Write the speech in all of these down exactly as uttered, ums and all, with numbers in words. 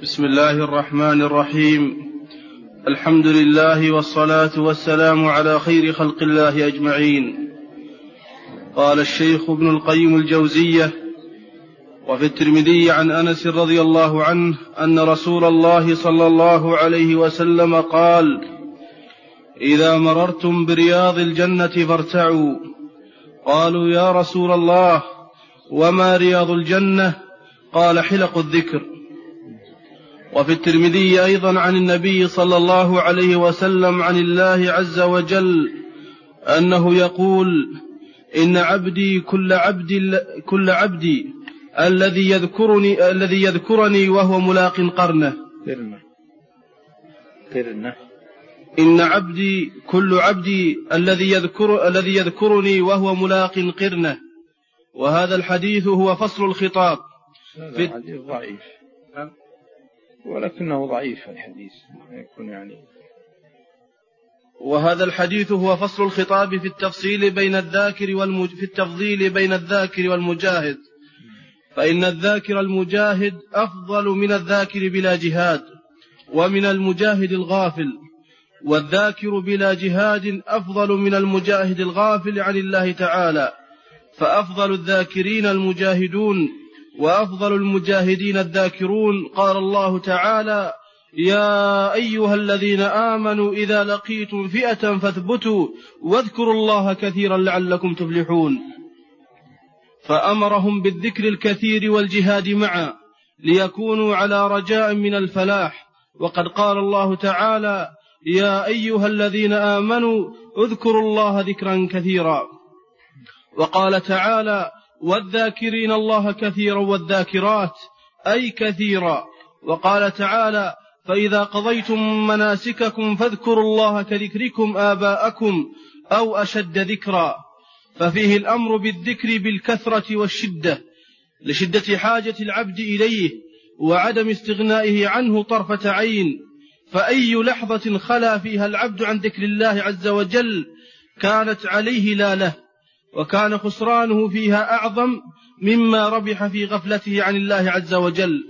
بسم الله الرحمن الرحيم. الحمد لله والصلاة والسلام على خير خلق الله أجمعين. قال الشيخ ابن القيم الجوزية: وفي الترمذي عن أنس رضي الله عنه أن رسول الله صلى الله عليه وسلم قال: إذا مررتم برياض الجنة فارتعوا. قالوا: يا رسول الله وما رياض الجنة؟ قال: حلق الذكر. وفي الترمذي أيضا عن النبي صلى الله عليه وسلم عن الله عز وجل أنه يقول: إن عبدي كل عبد كل عبدي الذي يذكرني الذي يذكرني وهو ملاق قرنه. قرنه. إن عبدي كل عبدي الذي يذكر الذي يذكرني وهو ملاق قرنه. وهذا الحديث هو فصل الخطاب. في الحديث ضعيف، ولكنه ضعيف الحديث يكون يعني. وهذا الحديث هو فصل الخطاب في التفصيل بين الذاكر والمج... في التفضيل بين الذاكر والمجاهد، فإن الذاكر المجاهد أفضل من الذاكر بلا جهاد، ومن المجاهد الغافل، والذاكر بلا جهاد أفضل من المجاهد الغافل عن الله تعالى، فأفضل الذاكرين المجاهدون، وأفضل المجاهدين الذاكرون. قال الله تعالى: يا أيها الذين آمنوا إذا لقيتم فئة فاثبتوا واذكروا الله كثيرا لعلكم تفلحون. فأمرهم بالذكر الكثير والجهاد معا ليكونوا على رجاء من الفلاح. وقد قال الله تعالى: يا أيها الذين آمنوا اذكروا الله ذكرا كثيرا. وقال تعالى: والذاكرين الله كثيرا والذاكرات، أي كثيرا. وقال تعالى: فإذا قضيتم مناسككم فاذكروا الله كذكركم آباءكم أو أشد ذكرا. ففيه الأمر بالذكر بالكثرة والشدة لشدة حاجة العبد إليه وعدم استغنائه عنه طرفة عين. فأي لحظة خلا فيها العبد عن ذكر الله عز وجل كانت عليه لا له، وكان خسرانه فيها أعظم مما ربح في غفلته عن الله عز وجل.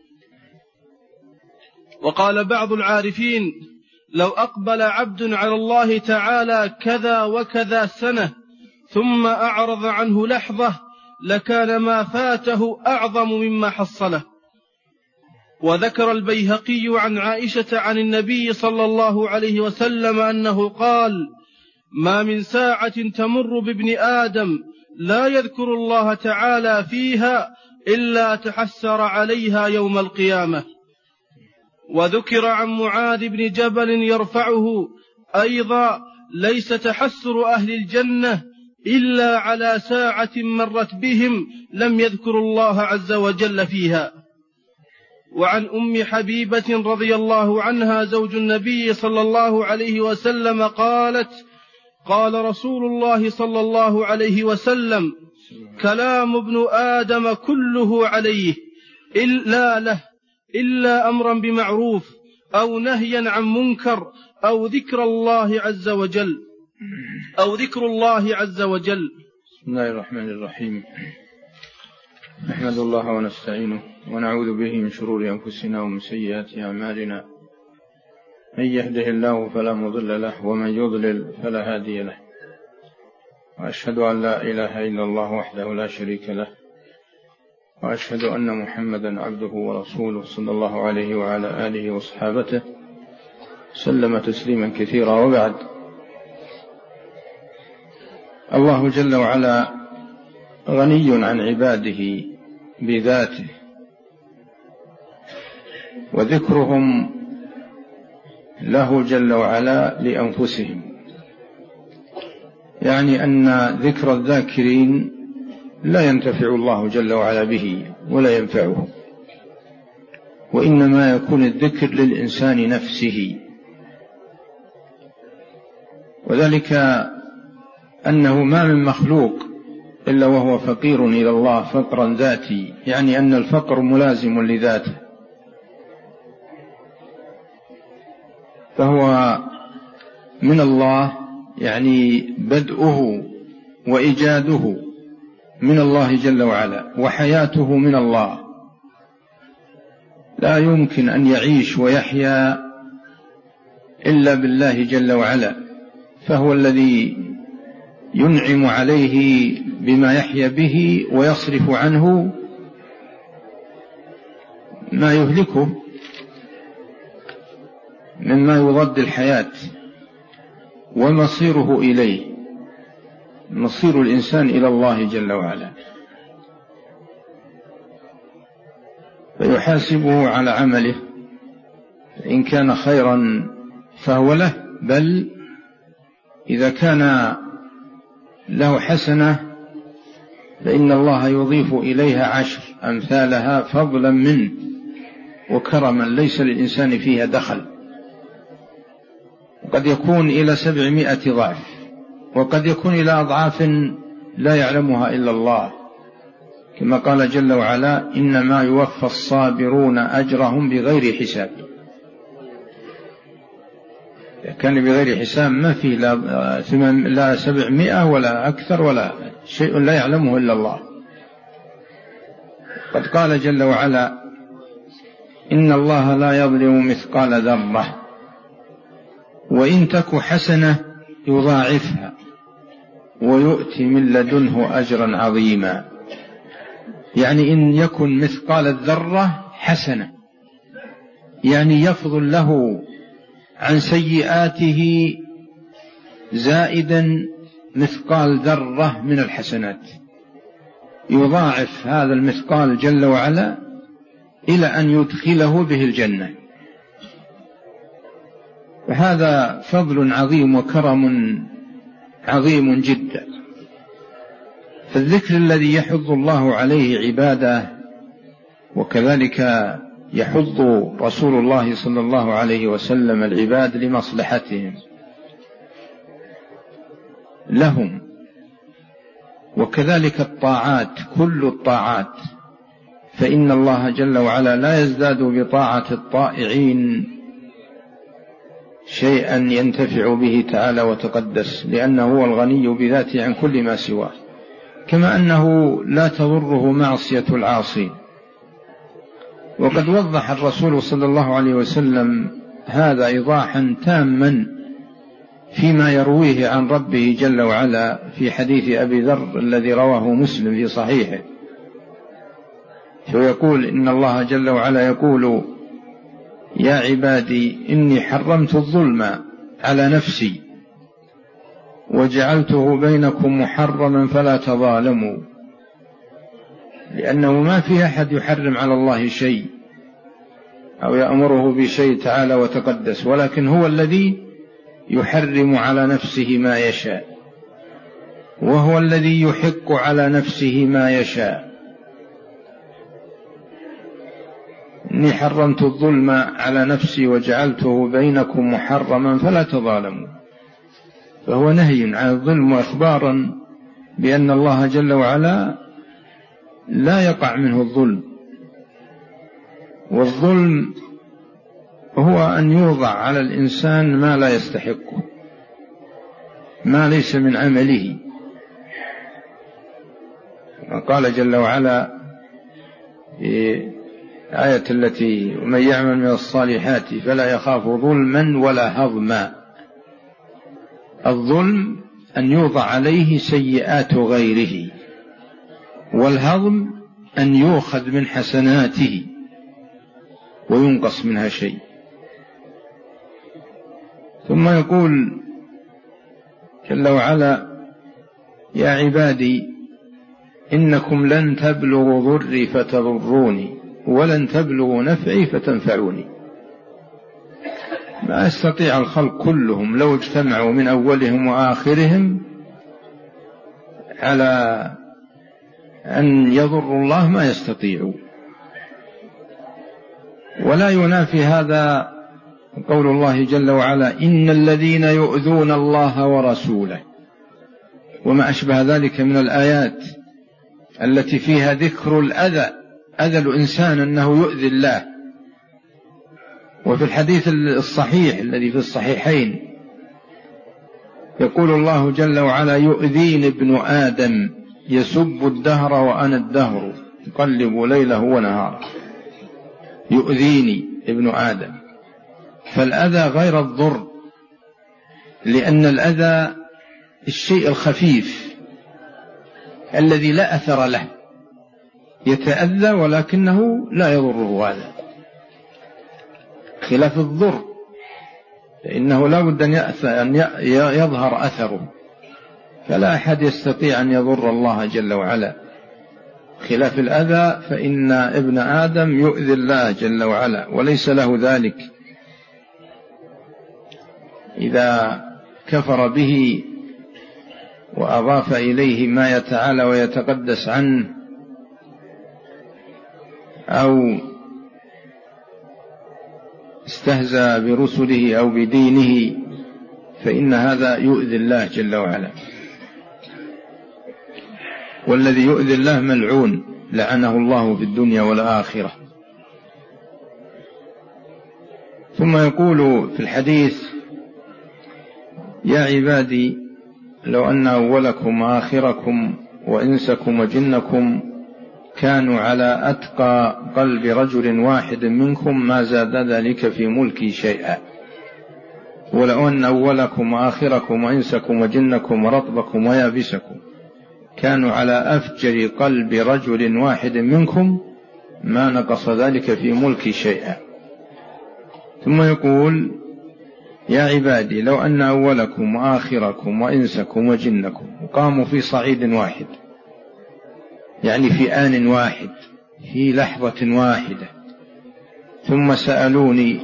وقال بعض العارفين: لو أقبل عبد على الله تعالى كذا وكذا سنة ثم أعرض عنه لحظة لكان ما فاته أعظم مما حصله. وذكر البيهقي عن عائشة عن النبي صلى الله عليه وسلم أنه قال: ما من ساعة تمر بابن آدم لا يذكر الله تعالى فيها إلا تحسر عليها يوم القيامة. وذكر عن معاذ بن جبل يرفعه أيضا: ليس تحسر أهل الجنة إلا على ساعة مرت بهم لم يذكروا الله عز وجل فيها. وعن أم حبيبة رضي الله عنها زوج النبي صلى الله عليه وسلم قالت: قال رسول الله صلى الله عليه وسلم: كلام ابن آدم كله عليه إلا له إلا أمرا بمعروف أو نهيا عن منكر أو ذكر الله عز وجل أو ذكر الله عز وجل. بسم الله الرحمن الرحيم. نحمد الله ونستعينه ونعوذ به من شرور أنفسنا ومن سيئات أعمالنا. من يهده الله فلا مضل له ومن يضلل فلا هادي له. وأشهد أن لا إله إلا الله وحده لا شريك له، وأشهد أن محمدا عبده ورسوله صلى الله عليه وعلى آله وصحابته سلم تسليما كثيرا. وبعد، الله جل وعلا غني عن عباده بذاته، وذكرهم له جل وعلا لأنفسهم، يعني أن ذكر الذاكرين لا ينتفع الله جل وعلا به ولا ينفعه، وإنما يكون الذكر للإنسان نفسه. وذلك أنه ما من مخلوق إلا وهو فقير إلى الله فقرا ذاتي، يعني أن الفقر ملازم لذاته، فهو من الله، يعني بدءه وإيجاده من الله جل وعلا، وحياته من الله، لا يمكن أن يعيش ويحيا إلا بالله جل وعلا، فهو الذي ينعم عليه بما يحيا به ويصرف عنه ما يهلكه مما يضد الحياة ومصيره إليه، مصير الإنسان إلى الله جل وعلا، فيحاسبه على عمله، إن كان خيرا فهو له، بل إذا كان له حسنة فإن الله يضيف إليها عشر أمثالها فضلا منه وكرما ليس للإنسان فيها دخل، وقد يكون إلى سبعمائة ضعف، وقد يكون إلى أضعاف لا يعلمها إلا الله، كما قال جل وعلا: إنما يوفى الصابرون أجرهم بغير حساب. كان بغير حساب ما فيه لا سبعمائة ولا أكثر ولا شيء لا يعلمه إلا الله. قد قال جل وعلا: إن الله لا يظلم مثقال ذرة وإن تك حسنة يضاعفها ويؤتي من لدنه أجرا عظيما. يعني إن يكن مثقال الذرة حسنة، يعني يفضل له عن سيئاته زائدا مثقال ذرة من الحسنات، يضاعف هذا المثقال جل وعلا إلى أن يدخله به الجنة. فهذا فضل عظيم وكرم عظيم جدا. فالذكر الذي يحض الله عليه عباده، وكذلك يحض رسول الله صلى الله عليه وسلم العباد لمصلحتهم لهم، وكذلك الطاعات، كل الطاعات، فإن الله جل وعلا لا يزداد بطاعة الطائعين شيئا ينتفع به تعالى وتقدس، لأنه هو الغني بذاته عن كل ما سواه، كما أنه لا تضره معصية العاصين. وقد وضح الرسول صلى الله عليه وسلم هذا إيضاحا تاما فيما يرويه عن ربه جل وعلا في حديث أبي ذر الذي رواه مسلم في صحيحه، فيقول: إن الله جل وعلا يقول: يا عبادي إني حرمت الظلم على نفسي وجعلته بينكم محرما فلا تظالموا. لأنه ما في أحد يحرم على الله شيء أو يأمره بشيء تعالى وتقدس، ولكن هو الذي يحرم على نفسه ما يشاء، وهو الذي يحق على نفسه ما يشاء. إني حرمت الظلم على نفسي وجعلته بينكم محرما فلا تظالموا. فهو نهي عن الظلم وإخبارا بأن الله جل وعلا لا يقع منه الظلم. والظلم هو أن يوضع على الإنسان ما لا يستحقه، ما ليس من عمله. قال جل وعلا في آية التي: ومن يعمل من الصالحات فلا يخاف ظلما ولا هضما. الظلم أن يوضع عليه سيئات غيره، والهضم أن يؤخذ من حسناته وينقص منها شيء. ثم يقول جل وعلا: يا عبادي إنكم لن تبلغوا ضري فتضروني ولن تبلغوا نفعي فتنفعوني. ما يستطيع الخلق كلهم لو اجتمعوا من أولهم وآخرهم على أن يضروا الله ما يستطيعوا. ولا ينافي هذا قول الله جل وعلا: إن الذين يؤذون الله ورسوله، وما أشبه ذلك من الآيات التي فيها ذكر الأذى، أذى الإنسان أنه يؤذي الله. وفي الحديث الصحيح الذي في الصحيحين يقول الله جل وعلا: يؤذيني ابن آدم يسب الدهر وأنا الدهر يقلب ليله ونهاره. يؤذيني ابن آدم. فالأذى غير الضر، لأن الأذى الشيء الخفيف الذي لا أثر له، يتأذى ولكنه لا يضره هذا، خلاف الضر فإنه لا بد أن يظهر أثره، فلا أحد يستطيع أن يضر الله جل وعلا. خلاف الأذى فإن ابن آدم يؤذي الله جل وعلا وليس له ذلك. إذا كفر به وأضاف إليه ما يتعالى ويتقدس عنه أو استهزأ برسله أو بدينه فإن هذا يؤذي الله جل وعلا. والذي يؤذي الله ملعون لعنه الله في الدنيا والآخرة. ثم يقول في الحديث: يا عبادي لو أن أولكم وآخركم وإنسكم وجنكم كانوا على أتقى قلب رجل واحد منكم ما زاد ذلك في ملكي شيئا، ولو أن أولكم وآخركم وإنسكم وجنكم ورطبكم ويابسكم كانوا على أفجر قلب رجل واحد منكم ما نقص ذلك في ملكي شيئا. ثم يقول: يا عبادي لو أن أولكم وآخركم وإنسكم وجنكم قاموا في صعيد واحد، يعني في آن واحد في لحظة واحدة، ثم سألوني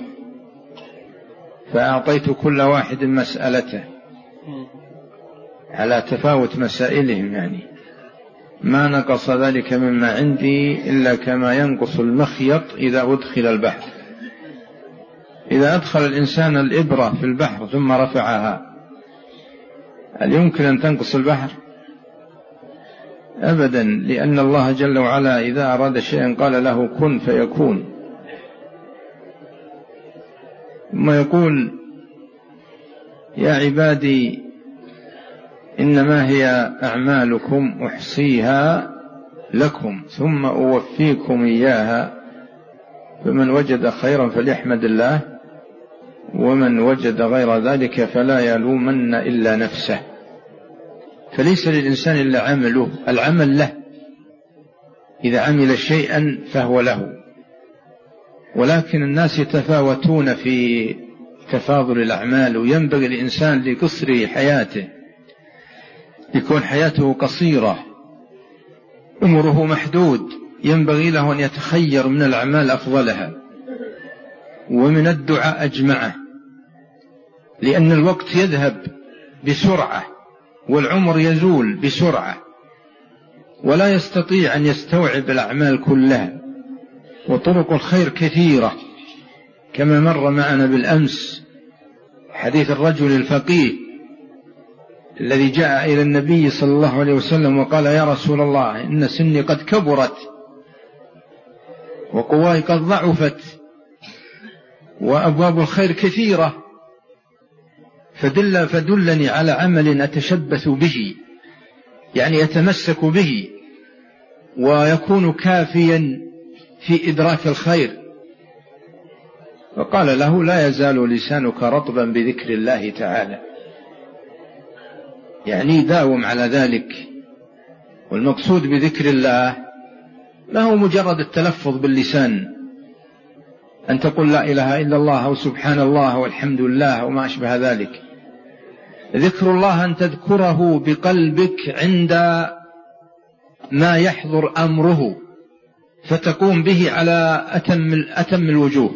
فأعطيت كل واحد مسألته على تفاوت مسائلهم، يعني ما نقص ذلك مما عندي إلا كما ينقص المخيط إذا أدخل البحر. إذا أدخل الإنسان الإبرة في البحر ثم رفعها هل يمكن أن تنقص البحر؟ أبدا، لأن الله جل وعلا إذا أراد شيئا قال له كن فيكون. ثم يقول: يا عبادي إنما هي أعمالكم أحصيها لكم ثم أوفيكم إياها، فمن وجد خيرا فليحمد الله ومن وجد غير ذلك فلا يلومن إلا نفسه. فليس للإنسان إلا عمله، العمل له، إذا عمل شيئا فهو له. ولكن الناس يتفاوتون في تفاضل الأعمال، وينبغي الإنسان لقصر حياته يكون حياته قصيرة، عمره محدود، ينبغي له أن يتخير من الأعمال أفضلها ومن الدعاء أجمعه، لأن الوقت يذهب بسرعة والعمر يزول بسرعة، ولا يستطيع أن يستوعب الأعمال كلها. وطرق الخير كثيرة كما مر معنا بالأمس حديث الرجل الفقيه الذي جاء إلى النبي صلى الله عليه وسلم وقال: يا رسول الله إن سني قد كبرت وقواي قد ضعفت وأبواب الخير كثيرة، فدل فدلني على عمل أتشبث به، يعني أتمسك به ويكون كافيا في إدراك الخير. فقال له: لا يزال لسانك رطبا بذكر الله تعالى، يعني داوم على ذلك. والمقصود بذكر الله لا هو مجرد التلفظ باللسان، أن تقول لا إله إلا الله أو سبحان الله والحمد لله وما أشبه ذلك. ذكر الله أن تذكره بقلبك عند ما يحضر أمره فتقوم به على أتم, أتم الوجوه،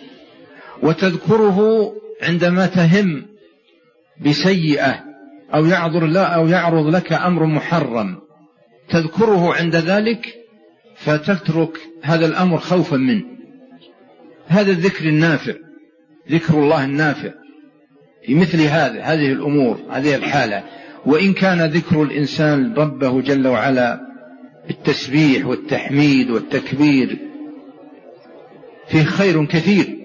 وتذكره عندما تهم بسيئة أو يعذر لا أو يعرض لك أمر محرم، تذكره عند ذلك فتترك هذا الأمر خوفا منه. هذا الذكر النافع، ذكر الله النافع في مثل هذا هذه الأمور، هذه الحالة. وإن كان ذكر الإنسان ربه جل وعلا بالتسبيح والتحميد والتكبير فيه خير كثير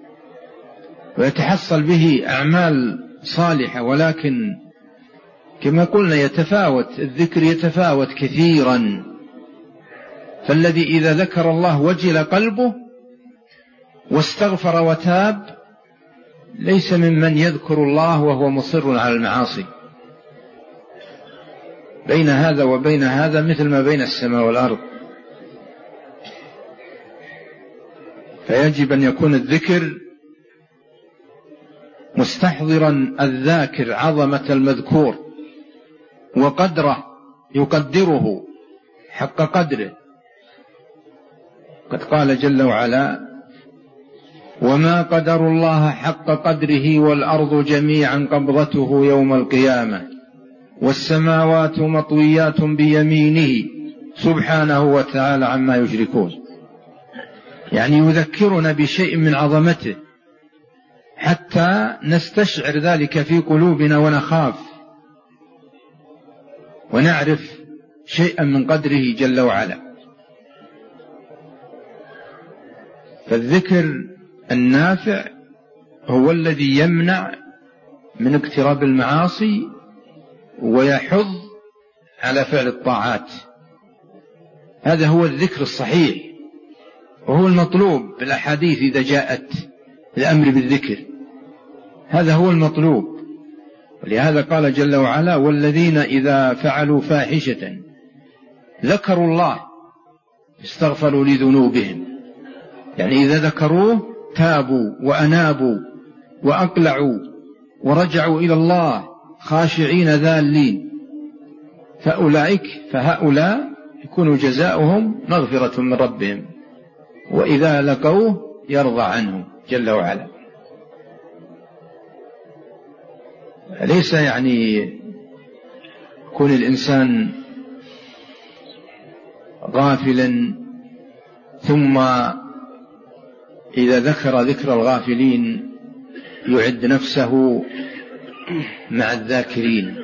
ويتحصل به أعمال صالحة، ولكن كما قلنا يتفاوت الذكر، يتفاوت كثيرا. فالذي إذا ذكر الله وجل قلبه واستغفر وتاب ليس ممن يذكر الله وهو مصر على المعاصي. بين هذا وبين هذا مثل ما بين السماء والأرض. فيجب أن يكون الذكر مستحضرا الذاكر عظمة المذكور وقدره، يقدره حق قدره. قد قال جل وعلا: وما قدروا الله حق قدره والأرض جميعا قبضته يوم القيامة والسماوات مطويات بيمينه سبحانه وتعالى عما يشركون. يعني يذكرنا بشيء من عظمته حتى نستشعر ذلك في قلوبنا ونخاف ونعرف شيئا من قدره جل وعلا. فالذكر النافع هو الذي يمنع من اقتراب المعاصي ويحض على فعل الطاعات. هذا هو الذكر الصحيح، وهو المطلوب بالأحاديث إذا جاءت الأمر بالذكر، هذا هو المطلوب. ولهذا قال جل وعلا: والذين إذا فعلوا فاحشة ذكروا الله استغفروا لذنوبهم. يعني إذا ذكروه تابوا وأنابوا وأقلعوا ورجعوا إلى الله خاشعين ذالين، فأولئك فهؤلاء يكون جزاؤهم مغفرة من ربهم، وإذا لقوه يرضى عنه جل وعلا. ليس يعني يكون الإنسان غافلا ثم إذا ذكر ذكر الغافلين يعد نفسه مع الذاكرين،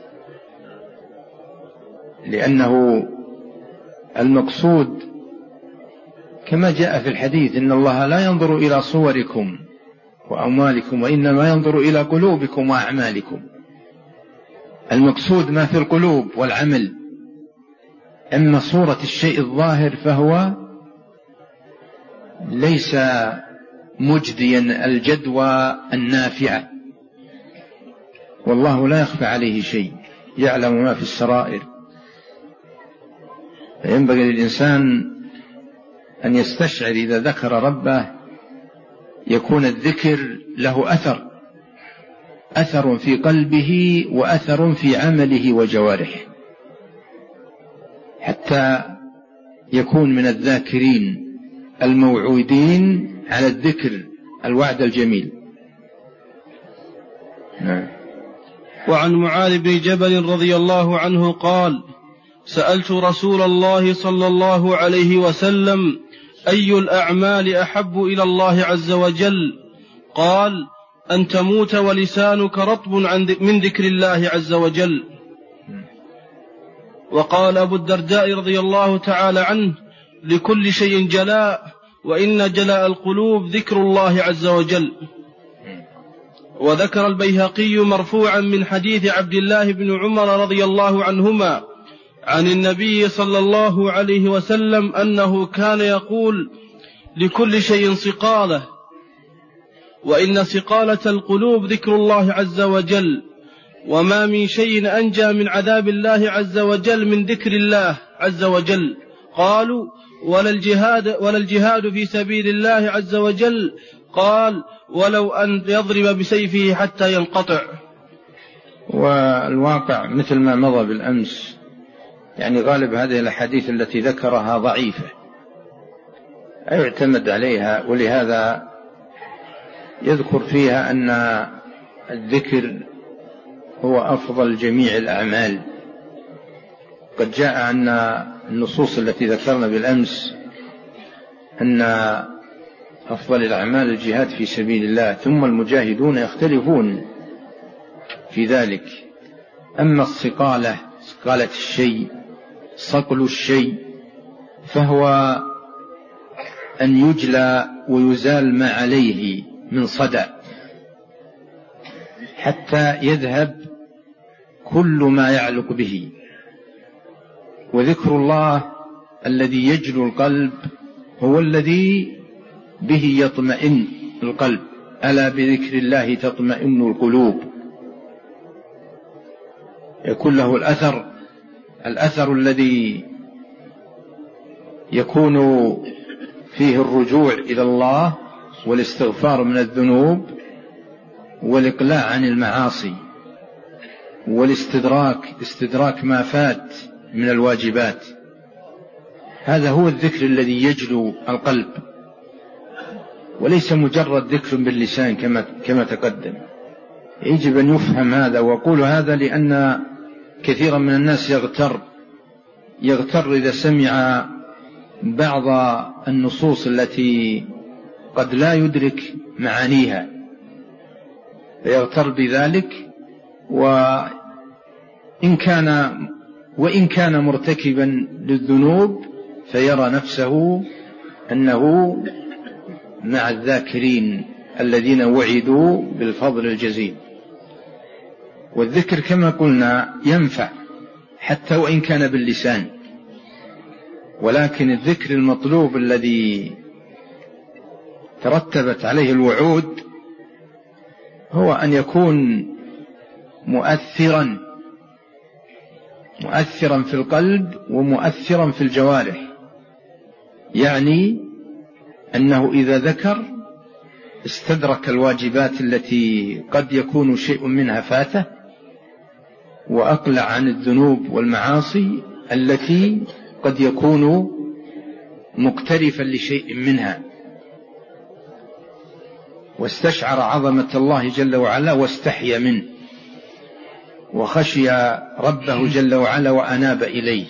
لأنه المقصود كما جاء في الحديث: إن الله لا ينظر إلى صوركم وأموالكم وإنما ينظر إلى قلوبكم وأعمالكم. المقصود ما في القلوب والعمل. أما صورة الشيء الظاهر فهو ليس مجديا الجدوى النافعة، والله لا يخفى عليه شيء، يعلم ما في السرائر. فينبغي للإنسان أن يستشعر إذا ذكر ربه يكون الذكر له أثر أثر في قلبه وأثر في عمله وجوارحه، حتى يكون من الذاكرين الموعودين على الذكر الوعد الجميل. نعم. وعن معاذ بن جبل رضي الله عنه قال: سألت رسول الله صلى الله عليه وسلم: أي الأعمال أحب إلى الله عز وجل؟ قال: أن تموت ولسانك رطب من ذكر الله عز وجل. وقال أبو الدرداء رضي الله تعالى عنه: لكل شيء جلاء، وإن جلاء القلوب ذكر الله عز وجل. وذكر البيهقي مرفوعا من حديث عبد الله بن عمر رضي الله عنهما عن النبي صلى الله عليه وسلم أنه كان يقول: لكل شيء صقالة، وإن صقالة القلوب ذكر الله عز وجل، وما من شيء أنجى من عذاب الله عز وجل من ذكر الله عز وجل. قالوا: ولا الجهاد, ولا الجهاد في سبيل الله عز وجل؟ قال: ولو أن يضرب بسيفه حتى ينقطع. والواقع مثل ما مضى بالأمس، يعني غالب هذه الأحاديث التي ذكرها ضعيفة لا يعتمد عليها، ولهذا يذكر فيها أن الذكر هو أفضل جميع الأعمال. قد جاء أن النصوص التي ذكرنا بالأمس أن أفضل الأعمال الجهاد في سبيل الله، ثم المجاهدون يختلفون في ذلك. أما الصقالة، صقالة الشيء، صقل الشيء، فهو أن يجلى ويزال ما عليه من صدى حتى يذهب كل ما يعلق به. وذكر الله الذي يجلو القلب هو الذي به يطمئن القلب. ألا بذكر الله تطمئن القلوب. يكون له الأثر الأثر الذي يكون فيه الرجوع إلى الله والاستغفار من الذنوب والإقلاع عن المعاصي والاستدراك استدراك ما فات من الواجبات. هذا هو الذكر الذي يجلو القلب، وليس مجرد ذكر باللسان كما كما تقدم. يجب أن يفهم هذا، وأقول هذا لأن كثيرا من الناس يغتر يغتر إذا سمع بعض النصوص التي قد لا يدرك معانيها، فيغتر بذلك، وإن كان وإن كان مرتكبا للذنوب فيرى نفسه أنه مع الذاكرين الذين وعدوا بالفضل الجزيل. والذكر كما قلنا ينفع حتى وإن كان باللسان، ولكن الذكر المطلوب الذي ترتبت عليه الوعود هو أن يكون مؤثرا مؤثرا في القلب ومؤثرا في الجوارح. يعني أنه إذا ذكر استدرك الواجبات التي قد يكون شيء منها فاته، وأقلع عن الذنوب والمعاصي التي قد يكون مقترفا لشيء منها، واستشعر عظمة الله جل وعلا واستحيا منه وخشي ربه جل وعلا وأناب إليه.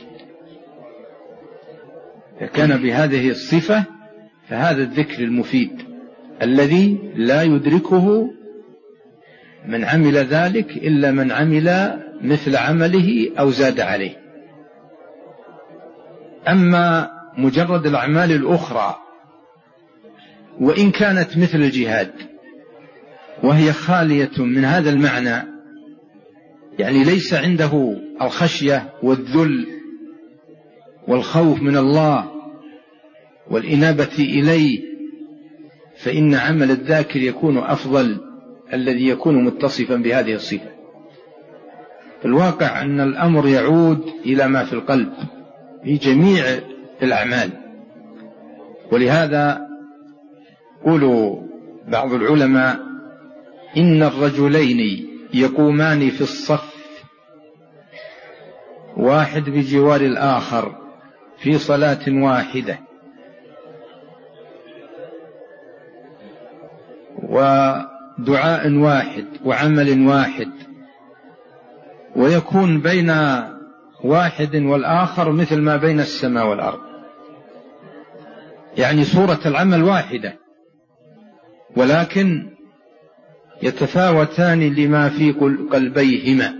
فكان بهذه الصفة فهذا الذكر المفيد الذي لا يدركه من عمل ذلك إلا من عمل مثل عمله أو زاد عليه. أما مجرد الأعمال الأخرى وإن كانت مثل الجهاد وهي خالية من هذا المعنى، يعني ليس عنده الخشية والذل والخوف من الله والإنابة إليه، فإن عمل الذاكر يكون أفضل، الذي يكون متصفا بهذه الصفة. في الواقع أن الأمر يعود إلى ما في القلب في جميع الأعمال. ولهذا يقول بعض العلماء إن الرجلين يقومان في الصف واحد بجوار الآخر في صلاة واحدة ودعاء واحد وعمل واحد، ويكون بين واحد والآخر مثل ما بين السماء والأرض، يعني صورة العمل واحدة، ولكن يتفاوتان لما في قلبيهما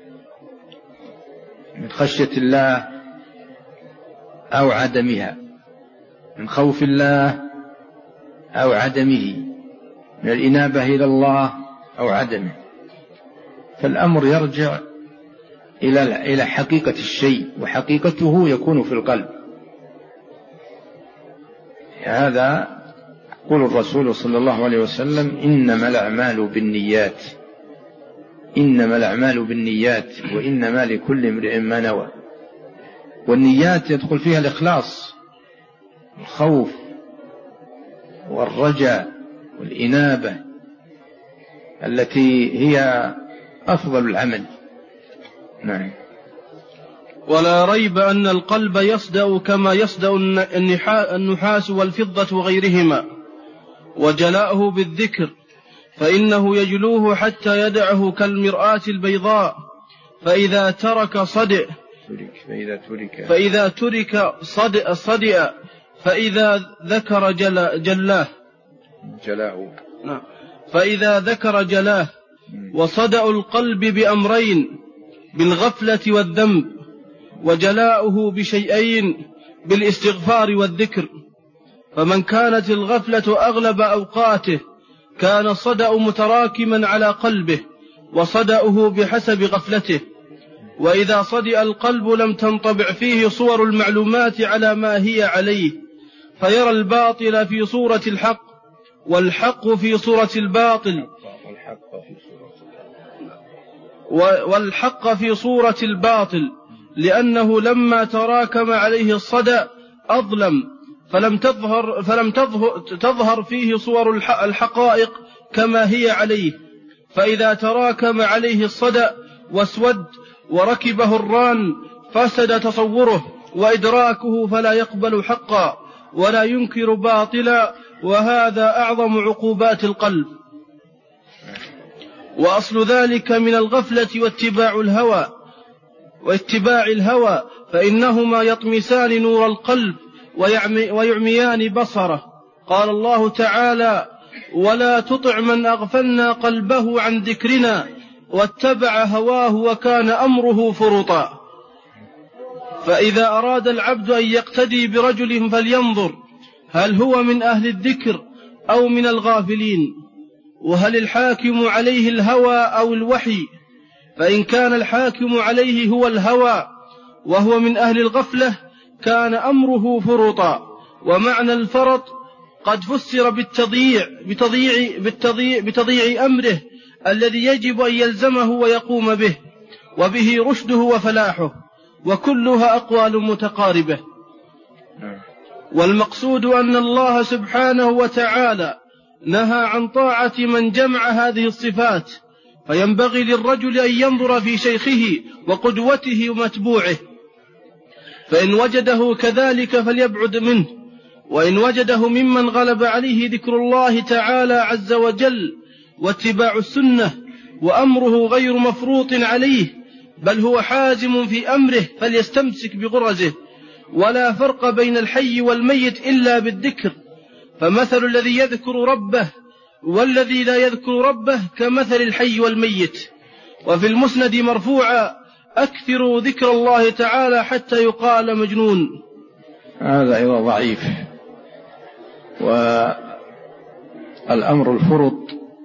من خشية الله أو عدمها، من خوف الله أو عدمه، من الإنابة إلى الله أو عدمه. فالأمر يرجع إلى إلى حقيقة الشيء، وحقيقته يكون في القلب. هذا يقول الرسول صلى الله عليه وسلم إنما الأعمال بالنيات إنما الأعمال بالنيات وإنما لكل امرئ ما نوى. والنيات يدخل فيها الإخلاص، الخوف والرجاء والإنابة التي هي أفضل العمل. نعم. ولا ريب أن القلب يصدأ كما يصدأ النحاس والفضة وغيرهما، وجلاؤه بالذكر، فإنه يجلوه حتى يدعه كالمرآة البيضاء، فإذا ترك صدئ فإذا ترك فإذا ترك صدئ صدئ فإذا ذكر جل جلاه جلاؤه نعم فإذا ذكر جلاه. وصدأ القلب بأمرين، بالغفلة والذنب، وجلاؤه بشيئين، بالاستغفار والذكر. فمن كانت الغفلة أغلب أوقاته كان صدأ متراكما على قلبه، وصدأه بحسب غفلته. وإذا صدأ القلب لم تنطبع فيه صور المعلومات على ما هي عليه، فيرى الباطل في صورة الحق والحق في صورة الباطل والحق في صورة الباطل لأنه لما تراكم عليه الصدى أظلم فلم تظهر, فلم تظهر, تظهر فيه صور الحقائق كما هي عليه. فإذا تراكم عليه الصدى واسود وركبه الران فسد تصوره وإدراكه فلا يقبل حقا ولا ينكر باطلا، وهذا أعظم عقوبات القلب. وأصل ذلك من الغفلة واتباع الهوى واتباع الهوى فإنهما يطمسان نور القلب ويعمي ويعميان بصره. قال الله تعالى: ولا تطع من أغفلنا قلبه عن ذكرنا واتبع هواه وكان أمره فرطا. فإذا أراد العبد أن يقتدي برجل فلينظر هل هو من أهل الذكر أو من الغافلين، وهل الحاكم عليه الهوى أو الوحي. فإن كان الحاكم عليه هو الهوى وهو من أهل الغفلة كان أمره فرطا. ومعنى الفرط قد فسر بالتضييع بتضييع, بالتضييع بتضييع أمره الذي يجب أن يلزمه ويقوم به وبه رشده وفلاحه، وكلها أقوال متقاربة. والمقصود أن الله سبحانه وتعالى نهى عن طاعة من جمع هذه الصفات، فينبغي للرجل أن ينظر في شيخه وقدوته ومتبوعه، فإن وجده كذلك فليبعد منه، وإن وجده ممن غلب عليه ذكر الله تعالى عز وجل واتباع السنة وأمره غير مفروط عليه بل هو حازم في أمره فليستمسك بغرزه. ولا فرق بين الحي والميت إلا بالذكر، فمثل الذي يذكر ربه والذي لا يذكر ربه كمثل الحي والميت. وفي المسند مرفوعا: أكثروا ذكر الله تعالى حتى يقال مجنون. هذا أيضا ضعيف. والأمر الفرط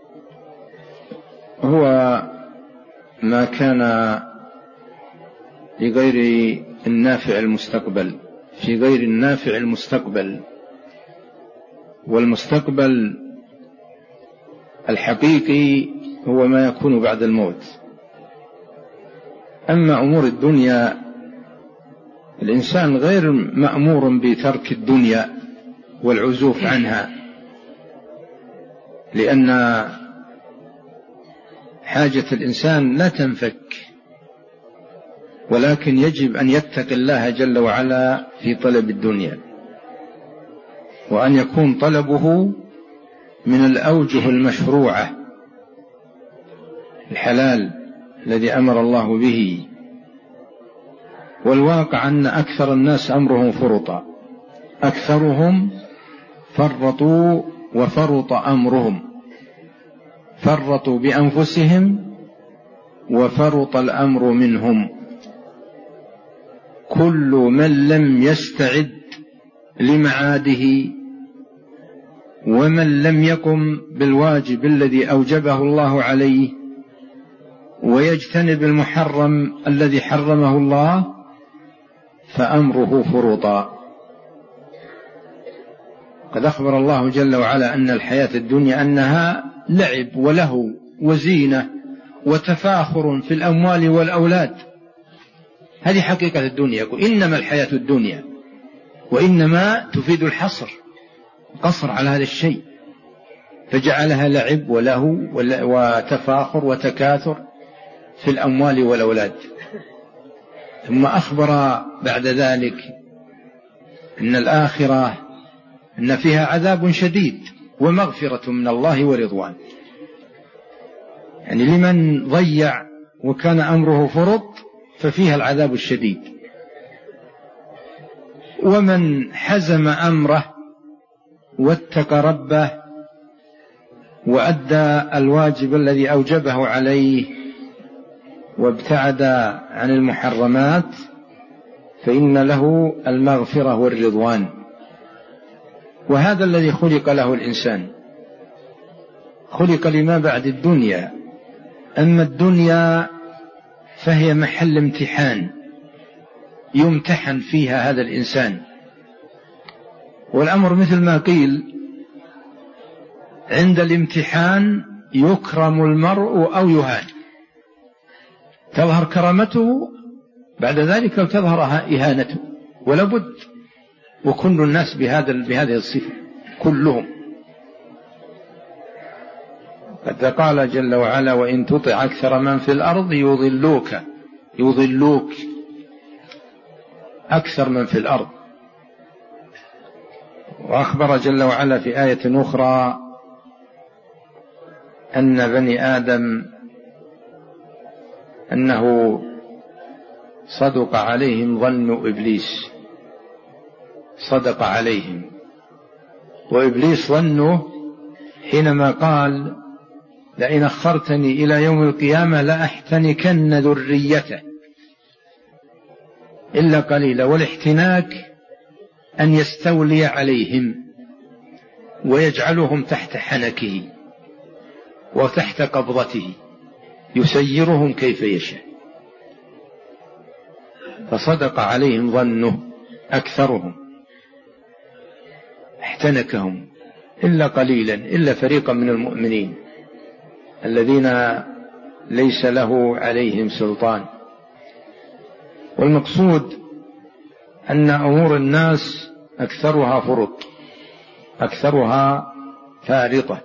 هو ما كان لغير النافع المستقبل في غير النافع المستقبل، والمستقبل الحقيقي هو ما يكون بعد الموت. أما أمور الدنيا الإنسان غير مأمور بترك الدنيا والعزوف عنها، لأن حاجة الإنسان لا تنفك، ولكن يجب أن يتقي الله جل وعلا في طلب الدنيا، وأن يكون طلبه من الأوجه المشروعة الحلال الذي أمر الله به. والواقع أن أكثر الناس أمرهم فرطا، أكثرهم فرطوا وفرط أمرهم، فرطوا بأنفسهم وفرط الأمر منهم. كل من لم يستعد لمعاده ومن لم يقم بالواجب الذي أوجبه الله عليه ويجتنب المحرم الذي حرمه الله فأمره فرطا. قد أخبر الله جل وعلا أن الحياة الدنيا أنها لعب ولهو وزينة وتفاخر في الأموال والأولاد. هذه حقيقة الدنيا. يقول إنما الحياة الدنيا، وإنما تفيد الحصر، قصر على هذا الشيء، فجعلها لعب ولهو وتفاخر وتكاثر في الأموال والأولاد. ثم أخبر بعد ذلك أن الآخرة أن فيها عذاب شديد ومغفرة من الله ورضوان. يعني لمن ضيع وكان أمره فرط ففيها العذاب الشديد، ومن حزم أمره واتقى ربه وأدى الواجب الذي أوجبه عليه وابتعد عن المحرمات فإن له المغفرة والرضوان. وهذا الذي خلق له الإنسان، خلق لما بعد الدنيا. أما الدنيا فهي محل امتحان يمتحن فيها هذا الإنسان، والأمر مثل ما قيل عند الامتحان يكرم المرء أو يهان، تظهر كرامته بعد ذلك وتظهر إهانته، ولا بد، وكل الناس بهذا بهذه الصفة كلهم. قد قال جل وعلا: وإن تطع أكثر من في الأرض يضلوك يضلوك أكثر من في الأرض. وأخبر جل وعلا في آية أخرى أن بني آدم أنه صدق عليهم ظن إبليس، صدق عليهم. وإبليس ظنه حينما قال: لئن أخرتني إلى يوم القيامة لأحتنكن ذريته إلا قليلا. والاحتناك أن يستولي عليهم ويجعلهم تحت حنكه وتحت قبضته، يسيرهم كيف يشاء. فصدق عليهم ظنه أكثرهم، احتنكهم إلا قليلا، إلا فريقا من المؤمنين الذين ليس له عليهم سلطان. والمقصود أن أمور الناس أكثرها فرط، أكثرها فارطة،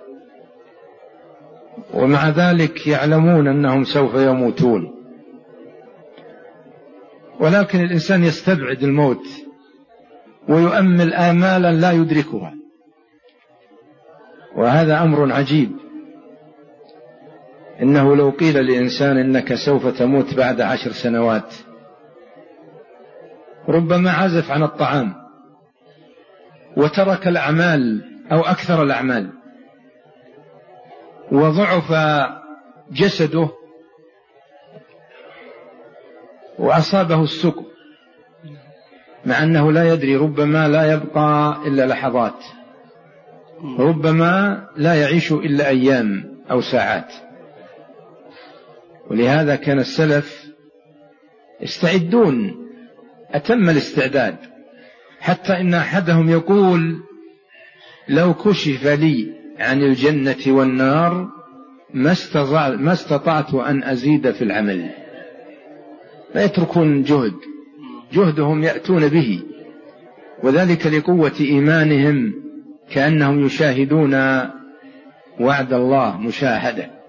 ومع ذلك يعلمون أنهم سوف يموتون، ولكن الإنسان يستبعد الموت ويؤمل آمالا لا يدركها، وهذا أمر عجيب. إنه لو قيل لإنسان إنك سوف تموت بعد عشر سنوات، ربما عزف عن الطعام وترك الأعمال أو أكثر الأعمال، وضعف جسده وأصابه السكر، مع أنه لا يدري، ربما لا يبقى إلا لحظات، ربما لا يعيش إلا أيام أو ساعات. ولهذا كان السلف يستعدون أتم الاستعداد، حتى إن أحدهم يقول: لو كشف لي عن الجنة والنار ما استطعت أن أزيد في العمل. لا يتركون جهد، جهدهم يأتون به، وذلك لقوة إيمانهم، كأنهم يشاهدون وعد الله مشاهدة.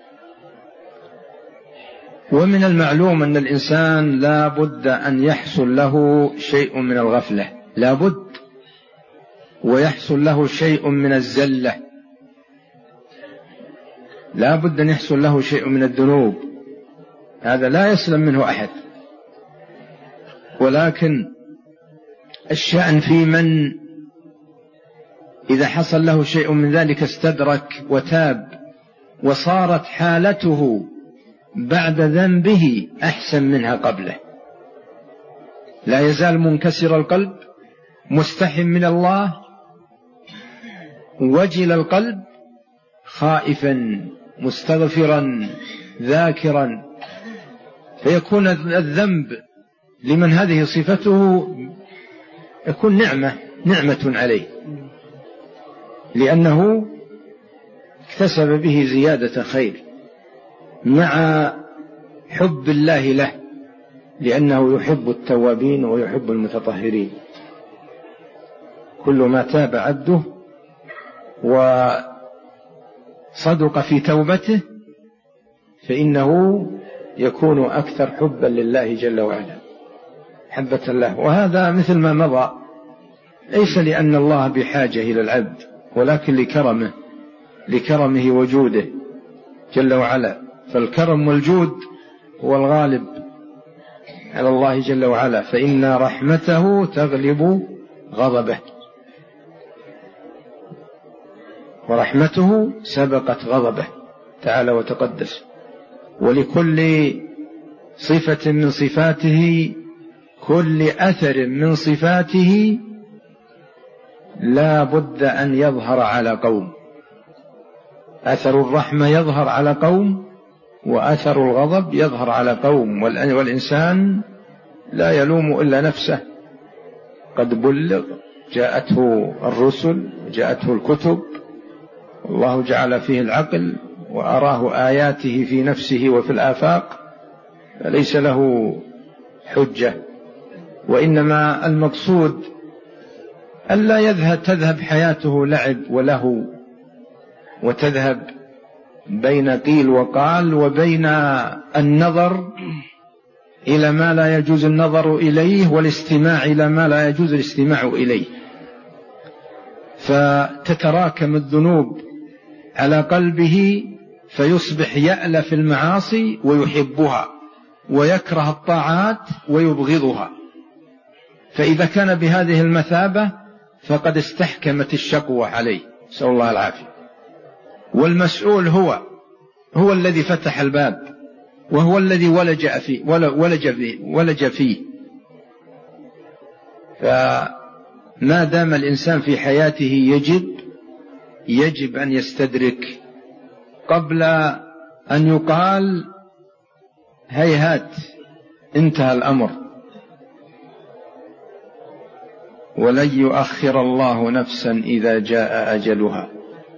ومن المعلوم أن الإنسان لا بد أن يحصل له شيء من الغفلة، لا بد، ويحصل له شيء من الزلة، لا بد أن يحصل له شيء من الذنوب، هذا لا يسلم منه أحد. ولكن الشأن في من إذا حصل له شيء من ذلك استدرك وتاب، وصارت حالته بعد ذنبه أحسن منها قبله، لا يزال منكسر القلب، مستحي من الله، وجل القلب، خائفا مستغفرا ذاكرا، فيكون الذنب لمن هذه صفته يكون نعمة نعمة عليه، لأنه اكتسب به زيادة خير مع حب الله له، لأنه يحب التوابين ويحب المتطهرين. كل ما تاب عبده وصدق في توبته فإنه يكون أكثر حبا لله جل وعلا، حبة الله. وهذا مثل ما مضى، ليس لأن الله بحاجة إلى العبد، ولكن لكرمه لكرمه وجوده جل وعلا. فالكرم والجود هو الغالب على الله جل وعلا، فإن رحمته تغلب غضبه، ورحمته سبقت غضبه تعالى وتقدس. ولكل صفة من صفاته، كل أثر من صفاته لا بد أن يظهر على قوم. أثر الرحمة يظهر على قوم، وأثر الغضب يظهر على قوم، والإنسان لا يلوم إلا نفسه، قد بلغ جاءته الرسل، جاءته الكتب، الله جعل فيه العقل وأراه آياته في نفسه وفي الآفاق، فليس له حجة. وإنما المقصود ألا يذهب تذهب حياته لعب ولهو، وتذهب بين قيل وقال وبين النظر إلى ما لا يجوز النظر إليه والاستماع إلى ما لا يجوز الاستماع إليه، فتتراكم الذنوب على قلبه فيصبح يألف المعاصي ويحبها، ويكره الطاعات ويبغضها. فإذا كان بهذه المثابة فقد استحكمت الشقوة عليه، نسأل الله العافية. والمسؤول هو هو الذي فتح الباب، وهو الذي ولج فيه ولج فيه, ولج فيه. فما دام الإنسان في حياته يجب يجب أن يستدرك قبل أن يقال هيهات انتهى الأمر. ولن يؤخر الله نفسا إذا جاء أجلها.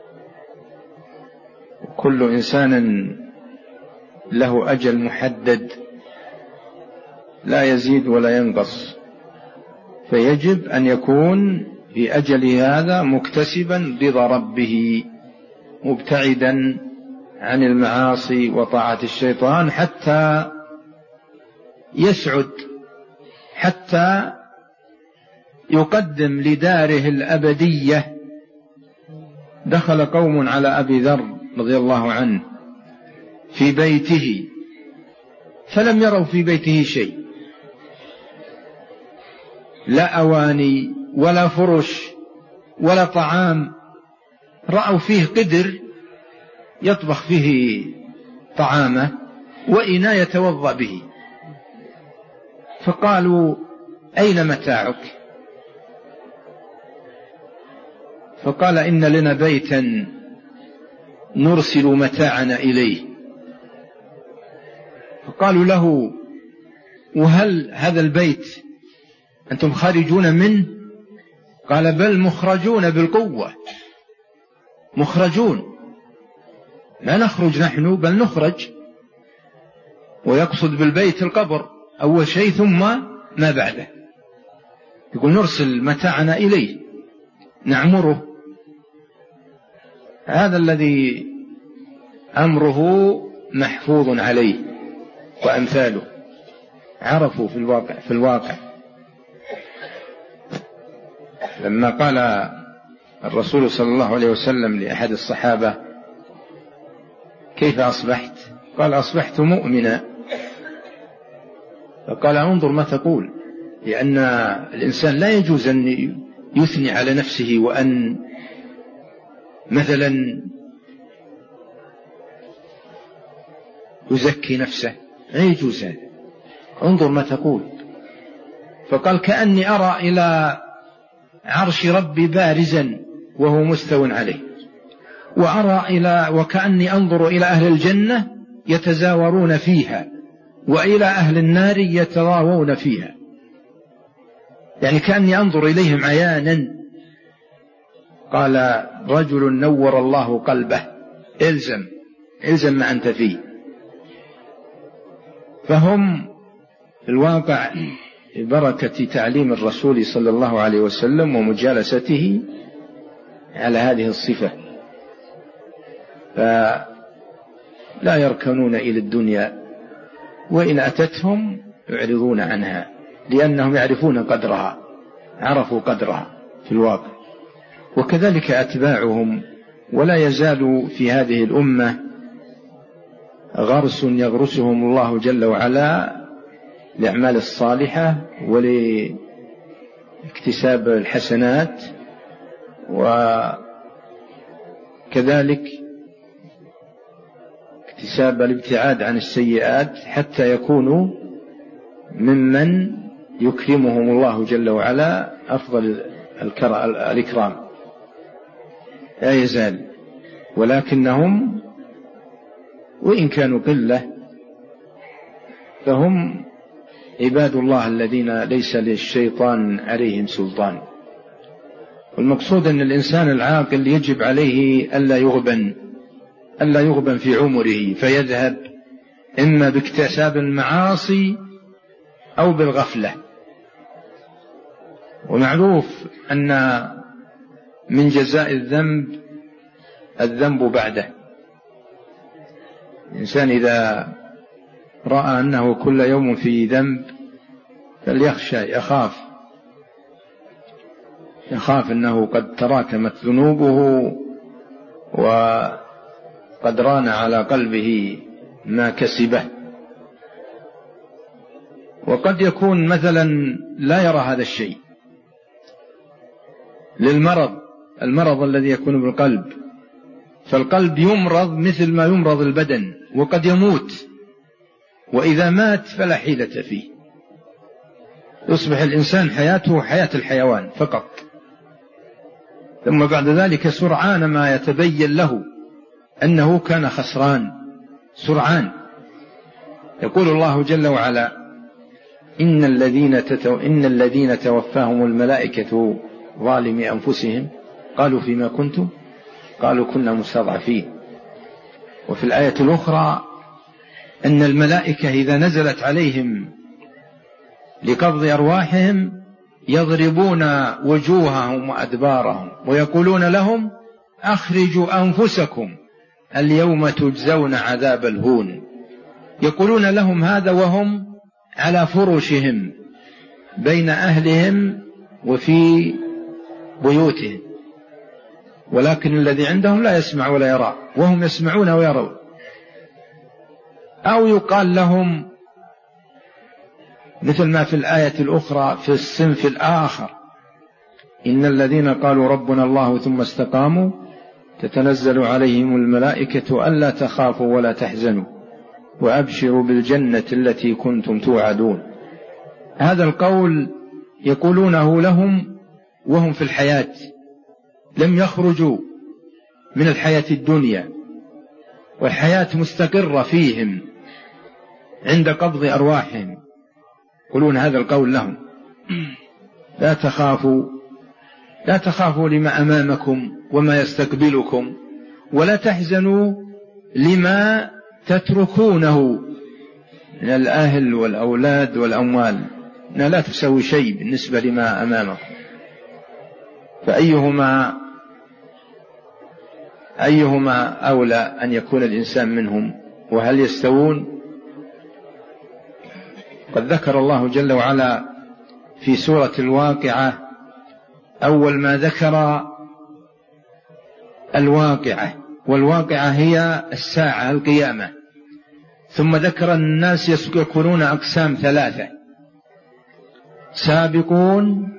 كل إنسان له أجل محدد لا يزيد ولا ينقص، فيجب أن يكون في أجل هذا مكتسبا رضا ربه، مبتعدا عن المعاصي وطاعة الشيطان حتى يسعد، حتى يقدم لداره الأبدية. دخل قوم على أبي ذر رضي الله عنه في بيته فلم يروا في بيته شيء، لا أواني ولا فرش ولا طعام، رأوا فيه قدر يطبخ فيه طعامه وإناء يتوضأ به، فقالوا أين متاعك؟ فقال إن لنا بيتا نرسل متاعنا إليه. فقالوا له وهل هذا البيت أنتم خارجون منه؟ قال بل مخرجون بالقوة، مخرجون، لا نخرج نحن بل نخرج. ويقصد بالبيت القبر أول شيء ثم ما بعده، يقول نرسل متاعنا إليه نعمره. هذا الذي أمره محفوظ عليه، وأمثاله عرفوا في الواقع في الواقع لما قال الرسول صلى الله عليه وسلم لأحد الصحابة كيف أصبحت؟ قال أصبحت مؤمنا. فقال انظر ما تقول، لأن الإنسان لا يجوز أن يثني على نفسه وأن مثلا يزكي نفسه، لا يجوز هذا. انظر ما تقول. فقال كأني أرى إلى عرش ربي بارزا وهو مستو عليه، وأرى إلى وكأني أنظر إلى أهل الجنة يتزاورون فيها وإلى أهل النار يتراوون فيها، يعني كأني أنظر إليهم عيانا. قال رجل نور الله قلبه إلزم إلزم ما أنت فيه. فهم في الواقع ببركة تعليم الرسول صلى الله عليه وسلم ومجالسته على هذه الصفة، فلا يركنون إلى الدنيا، وإن أتتهم يعرضون عنها، لأنهم يعرفون قدرها، عرفوا قدرها في الواقع. وكذلك أتباعهم. ولا يزال في هذه الأمة غرس يغرسهم الله جل وعلا للأعمال الصالحة ولاكتساب الحسنات، وكذلك اكتساب الابتعاد عن السيئات، حتى يكونوا ممن يكرمهم الله جل وعلا أفضل الإكرام. لا يزال، ولكنهم وإن كانوا قلة فهم عباد الله الذين ليس للشيطان عليهم سلطان. والمقصود أن الإنسان العاقل يجب عليه ألا يغبن ألا يغبن في عمره فيذهب إما باكتساب المعاصي أو بالغفلة. ومعروف أن من جزاء الذنب الذنب بعده. الإنسان إذا رأى أنه كل يوم في ذنب فليخشى يخاف يخاف أنه قد تراكمت ذنوبه وقد ران على قلبه ما كسبه. وقد يكون مثلا لا يرى هذا الشيء للمرض المرض الذي يكون بالقلب، فالقلب يمرض مثل ما يمرض البدن وقد يموت، وإذا مات فلا حيلة فيه، يصبح الإنسان حياته حياة الحيوان فقط، ثم بعد ذلك سرعان ما يتبين له أنه كان خسران سرعان. يقول الله جل وعلا: إن الذين, تتو... إن الذين توفاهم الملائكة ظالمي أنفسهم قالوا فيما كنتم قالوا كنا مستضعفين. وفي الآية الأخرى أن الملائكة إذا نزلت عليهم لقبض أرواحهم يضربون وجوههم وأدبارهم ويقولون لهم: أخرجوا أنفسكم اليوم تجزون عذاب الهون. يقولون لهم هذا وهم على فرشهم بين أهلهم وفي بيوتهم، ولكن الذي عندهم لا يسمع ولا يرى وهم يسمعون ويرون. أو يقال لهم مثل ما في الآية الأخرى في الصنف الآخر: إن الذين قالوا ربنا الله ثم استقاموا تتنزل عليهم الملائكة ألا تخافوا ولا تحزنوا وأبشروا بالجنة التي كنتم توعدون. هذا القول يقولونه لهم وهم في الحياة، لم يخرجوا من الحياة الدنيا والحياة مستقرة فيهم عند قبض أرواحهم، يقولون هذا القول لهم: لا تخافوا لا تخافوا لما أمامكم وما يستقبلكم، ولا تحزنوا لما تتركونه من الأهل والأولاد والأموال، إنها لا تسوي شيء بالنسبة لما أمامكم. فأيهما أيهما أولى أن يكون الإنسان منهم؟ وهل يستوون؟ قد ذكر الله جل وعلا في سورة الواقعة أول ما ذكر الواقعة، والواقعة هي الساعة القيامة، ثم ذكر الناس يكونون أقسام ثلاثة: سابقون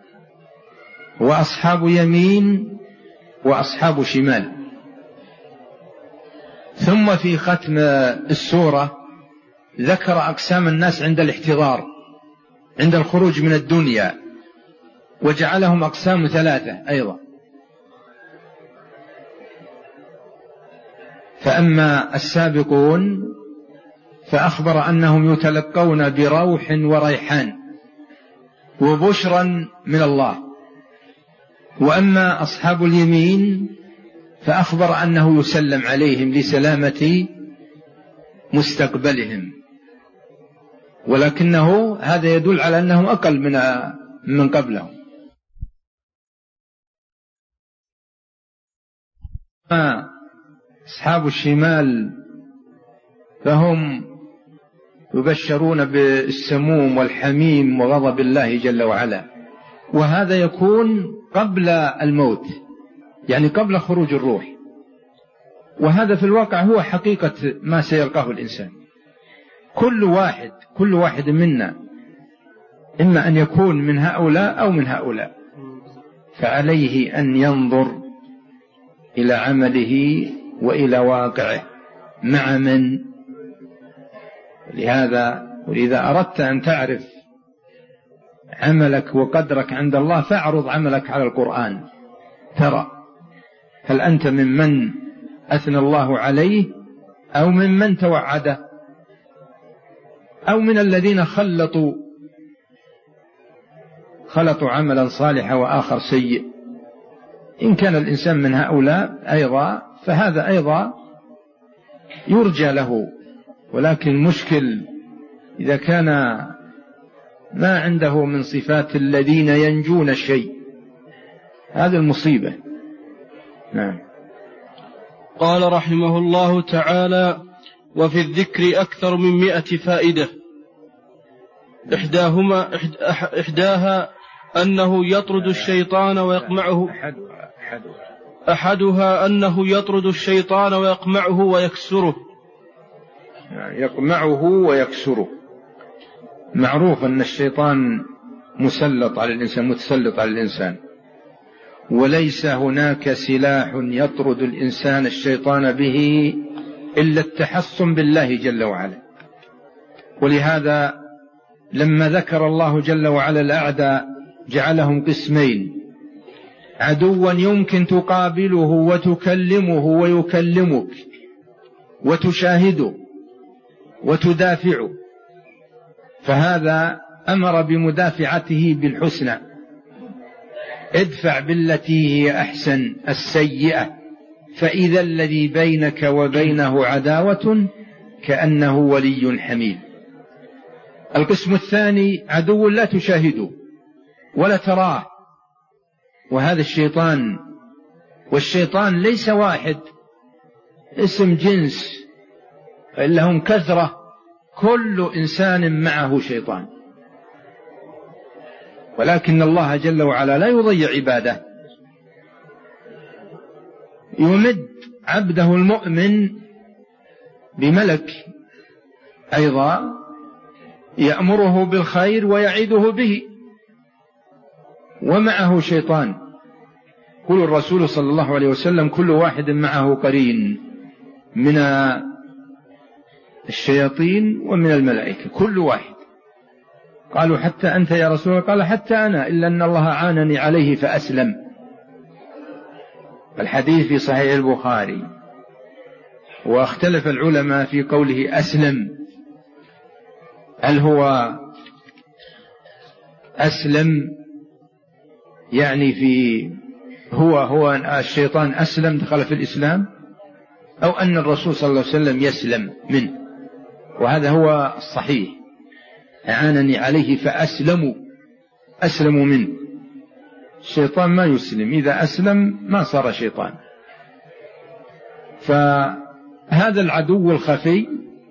وأصحاب يمين وأصحاب شمال. ثم في ختم السورة ذكر أقسام الناس عند الاحتضار عند الخروج من الدنيا، وجعلهم أقسام ثلاثة أيضا. فأما السابقون فأخبر أنهم يتلقون بروح وريحان وبشرا من الله. وأما أصحاب اليمين فأخبر أنه يسلم عليهم لسلامة مستقبلهم، ولكنه هذا يدل على أنهم أقل من من قبلهم. أصحاب الشمال فهم يبشرون بالسموم والحميم وغضب الله جل وعلا، وهذا يكون قبل الموت، يعني قبل خروج الروح. وهذا في الواقع هو حقيقة ما سيلقاه الإنسان. كل واحد كل واحد منا إما أن يكون من هؤلاء أو من هؤلاء، فعليه أن ينظر إلى عمله وإلى واقعه مع من. لهذا وإذا أردت أن تعرف عملك وقدرك عند الله فاعرض عملك على القرآن، ترى هل أنت ممن أثنى الله عليه أو ممن توعده أو من الذين خلطوا خلطوا عملا صالحا وآخر سيء. إن كان الإنسان من هؤلاء أيضا فهذا أيضا يرجى له، ولكن المشكل إذا كان ما عنده من صفات الذين ينجون الشيء، هذا المصيبة. نعم. قال رحمه الله تعالى: وفي الذكر أكثر من مئة فائدة، إحداهما إحداها أنه يطرد الشيطان ويقمعه أحدها أنه يطرد الشيطان ويقمعه ويكسره. يقمعه ويكسره. معروف أن الشيطان مسلط على الإنسان، متسلط على الإنسان، وليس هناك سلاح يطرد الإنسان الشيطان به إلا التحصن بالله جل وعلا. ولهذا لما ذكر الله جل وعلا الأعداء جعلهم قسمين: عدوا يمكن تقابله وتكلمه ويكلمك وتشاهده وتدافعه، فهذا أمر بمدافعته بالحسنى: ادفع بالتي هي أحسن السيئة فإذا الذي بينك وبينه عداوة كأنه ولي حميم. القسم الثاني: عدو لا تشاهده ولا تراه، وهذا الشيطان. والشيطان ليس واحد، اسم جنس، إلا هم كثرة، كل إنسان معه شيطان، ولكن الله جل وعلا لا يضيع عباده، يمد عبده المؤمن بملك أيضا يأمره بالخير ويعيده به، ومعه شيطان. قال الرسول صلى الله عليه وسلم: كل واحد معه قرين من الشياطين ومن الملائكة، كل واحد. قالوا: حتى أنت يا رسول الله؟ قال: حتى أنا، إلا أن الله عانني عليه فأسلم. الحديث في صحيح البخاري. واختلف العلماء في قوله أسلم، هل هو أسلم يعني في هو هو الشيطان أسلم دخل في الإسلام، أو أن الرسول صلى الله عليه وسلم يسلم منه؟ وهذا هو الصحيح: أعانني عليه فأسلموا، أسلموا منه. الشيطان ما يسلم، إذا أسلم ما صار شيطان. فهذا العدو الخفي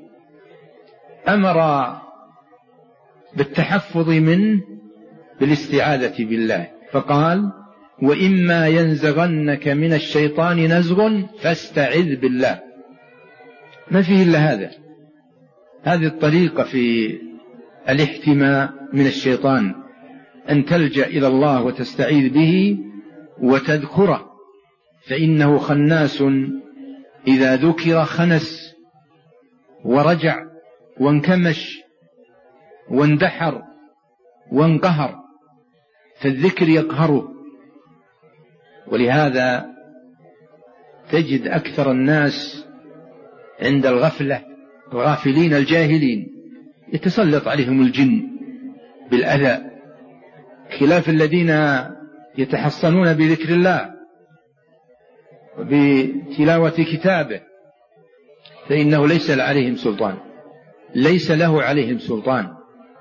أمر بالتحفظ منه بالاستعاذة بالله، فقال: وإما ينزغنك من الشيطان نزغ فاستعذ بالله. ما فيه إلا هذا، هذه الطريقة في الاحتماء من الشيطان، أن تلجأ إلى الله وتستعيذ به وتذكره، فإنه خناس إذا ذكر خنس ورجع وانكمش واندحر وانقهر، فالذكر يقهره. ولهذا تجد أكثر الناس عند الغفلة الغافلين الجاهلين يتسلط عليهم الجن بالأذى، خلاف الذين يتحصنون بذكر الله وبتلاوة كتابه، فإنه ليس عليهم سلطان، ليس له عليهم سلطان.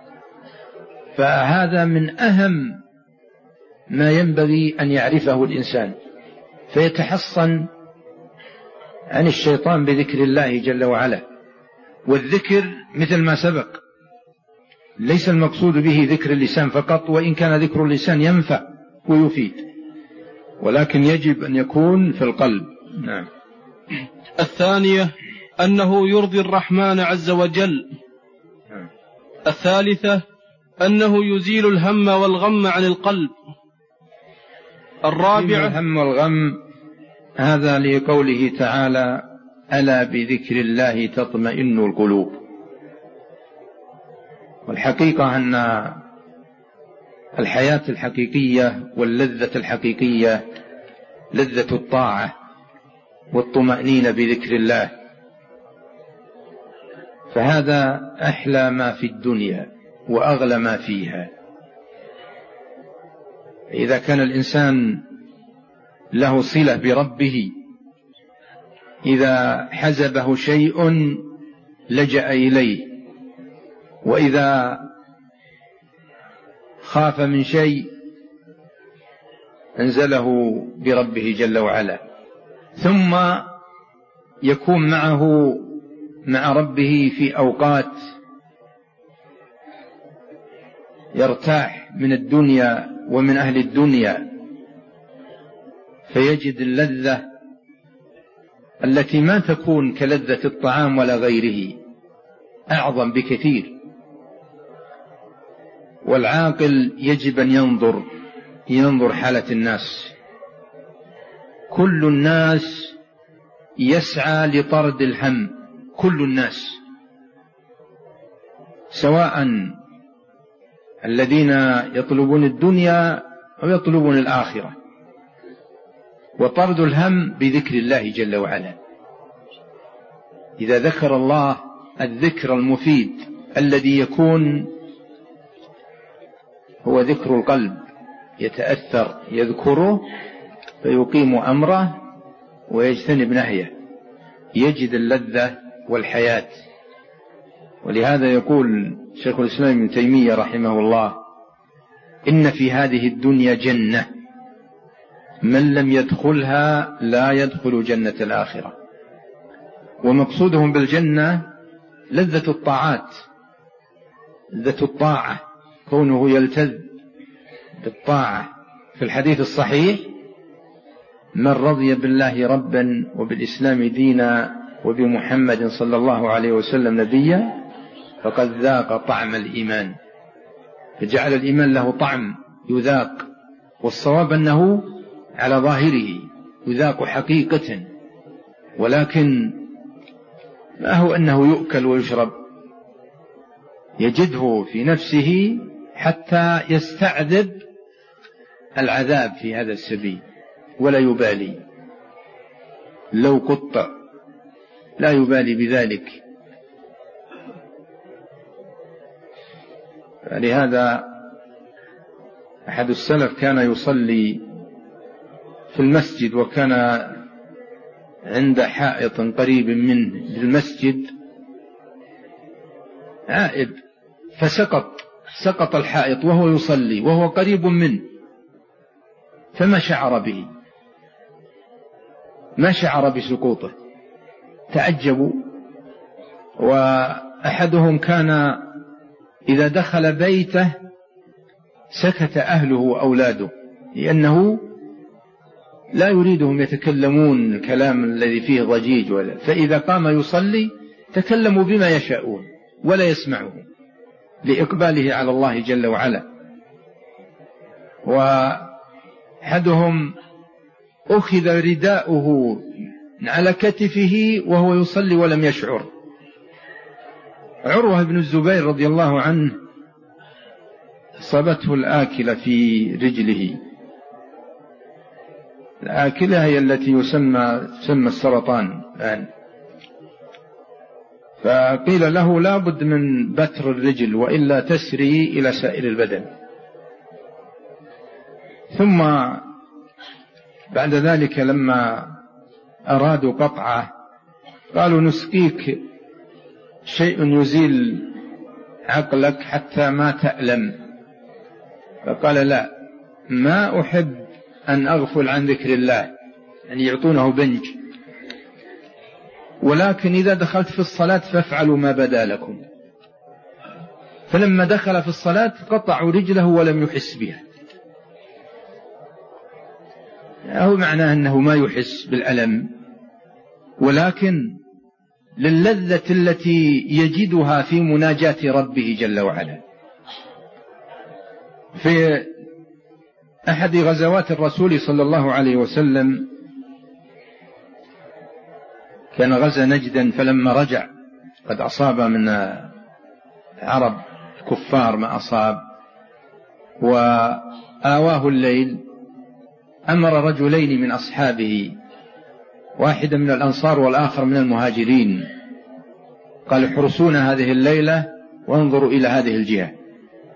فهذا من أهم ما ينبغي أن يعرفه الإنسان، فيتحصن عن الشيطان بذكر الله جل وعلا. والذكر مثل ما سبق ليس المقصود به ذكر اللسان فقط، وإن كان ذكر اللسان ينفع ويفيد، ولكن يجب أن يكون في القلب. نعم. الثانية أنه يرضي الرحمن عز وجل. نعم. الثالثة أنه يزيل الهم والغم عن القلب. الرابعة الهم والغم هذا لقوله تعالى: ألا بذكر الله تطمئن القلوب. والحقيقة أن الحياة الحقيقية واللذة الحقيقية لذة الطاعة والطمأنينة بذكر الله، فهذا أحلى ما في الدنيا وأغلى ما فيها. إذا كان الإنسان له صلة بربه إذا حزبه شيء لجأ إليه، وإذا خاف من شيء أنزله بربه جل وعلا، ثم يكون معه مع ربه في أوقات يرتاح من الدنيا ومن أهل الدنيا، فيجد اللذة التي ما تكون كلذة الطعام ولا غيره، أعظم بكثير. والعاقل يجب أن ينظر ينظر حالة الناس. كل الناس يسعى لطرد الهم، كل الناس، سواء الذين يطلبون الدنيا أو يطلبون الآخرة، وطرد الهم بذكر الله جل وعلا. إذا ذكر الله الذكر المفيد الذي يكون هو ذكر القلب، يتأثر يذكره فيقيم أمره ويجتنب نهيه، يجد اللذة والحياة. ولهذا يقول شيخ الإسلام ابن تيمية رحمه الله: إن في هذه الدنيا جنة من لم يدخلها لا يدخل جنة الآخرة. ومقصودهم بالجنة لذة الطاعات، لذة الطاعة، كونه يلتذ بالطاعة. في الحديث الصحيح: من رضي بالله ربا وبالإسلام دينا وبمحمد صلى الله عليه وسلم نبيا فقد ذاق طعم الإيمان. فجعل الإيمان له طعم يذاق، والصواب أنه على ظاهره يذاق حقيقة، ولكن ما هو أنه يؤكل ويشرب، يجده في نفسه حتى يستعذب العذاب في هذا السبيل ولا يبالي، لو قطع لا يبالي بذلك. لهذا أحد السلف كان يصلي في المسجد، وكان عند حائط قريب منه بالمسجد عائب، فسقط سقط الحائط وهو يصلي وهو قريب منه، فما شعر به، ما شعر بسقوطه، تعجبوا. وأحدهم كان إذا دخل بيته سكت أهله وأولاده، لأنه لا يريدهم يتكلمون الكلام الذي فيه ضجيج ولا، فإذا قام يصلي تكلموا بما يشاءون ولا يسمعه لإقباله على الله جل وعلا. وأحدهم أخذ رداؤه على كتفه وهو يصلي ولم يشعر. عروة بن الزبير رضي الله عنه أصابته الآكلة في رجله، الآكلة هي التي يسمى تسمى السرطان الآن، فقيل له لا بد من بتر الرجل وإلا تسري إلى سائر البدن. ثم بعد ذلك لما أرادوا قطعه قالوا نسقيك شيء يزيل عقلك حتى ما تألم، فقال لا، ما أحب أن أغفل عن ذكر الله، يعني يعطونه بنج، ولكن إذا دخلت في الصلاة فافعلوا ما بدا لكم. فلما دخل في الصلاة قطعوا رجله ولم يحس بها، هو معناه أنه ما يحس بالألم، ولكن للذة التي يجدها في مناجاة ربه جل وعلا. في أحد غزوات الرسول صلى الله عليه وسلم كان غزا نجدا، فلما رجع قد أصاب من عرب كفار ما أصاب، وآواه الليل، أمر رجلين من أصحابه، واحدا من الأنصار والآخر من المهاجرين، قال احرسونا هذه الليلة وانظروا إلى هذه الجهة.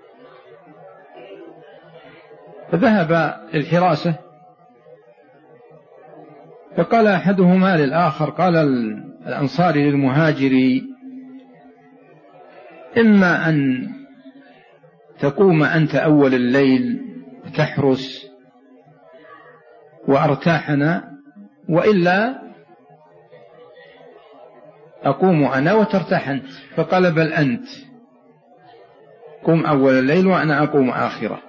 فذهب الحراسة فقال أحدهما للآخر، قال الأنصاري للمهاجر: إما أن تقوم أنت أول الليل وتحرس وأرتاحنا، وإلا أقوم أنا وترتاح أنت. فقال: بل أنت قم أول الليل وأنا أقوم آخره.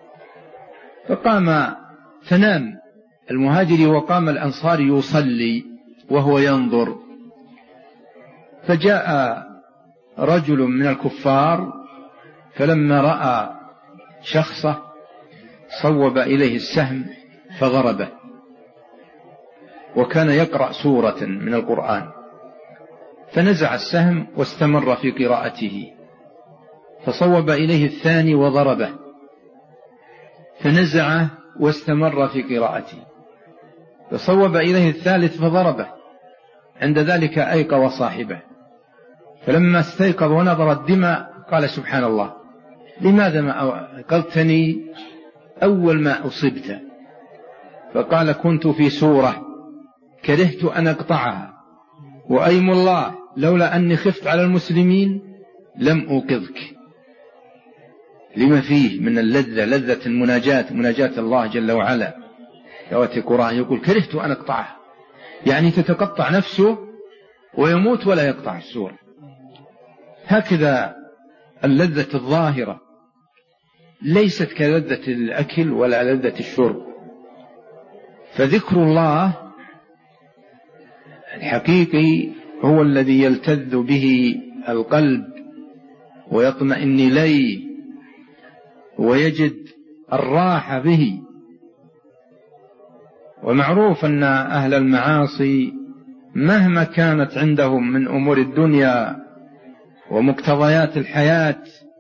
فقام فنام المهاجر وقام الأنصاري يصلي وهو ينظر. فجاء رجل من الكفار فلما رأى شخصه صوب إليه السهم فضربه، وكان يقرأ سورة من القرآن، فنزع السهم واستمر في قراءته، فصوب إليه الثاني وضربه، فنزعه واستمر في قراءته، فصوب إليه الثالث فضربه. عند ذلك أيقظ صاحبه، فلما استيقظ ونظر الدماء قال: سبحان الله، لماذا ما أيقظتني أول ما أصبت؟ فقال: كنت في سورة كرهت أن أقطعها، وأيم الله لولا أني خفت على المسلمين لم أوقظك. لما فيه من اللذة، لذة المناجاة، مناجاة الله جل وعلا. يأتي القرآن يقول: كرهت أن أقطعها، يعني تتقطع نفسه ويموت ولا يقطع السورة. هكذا اللذة الظاهرة ليست كلذة الأكل ولا لذة الشرب. فذكر الله الحقيقي هو الذي يلتذ به القلب ويطمئن إليه ويجد الراحة به. ومعروف أن أهل المعاصي مهما كانت عندهم من أمور الدنيا ومقتضيات الحياة،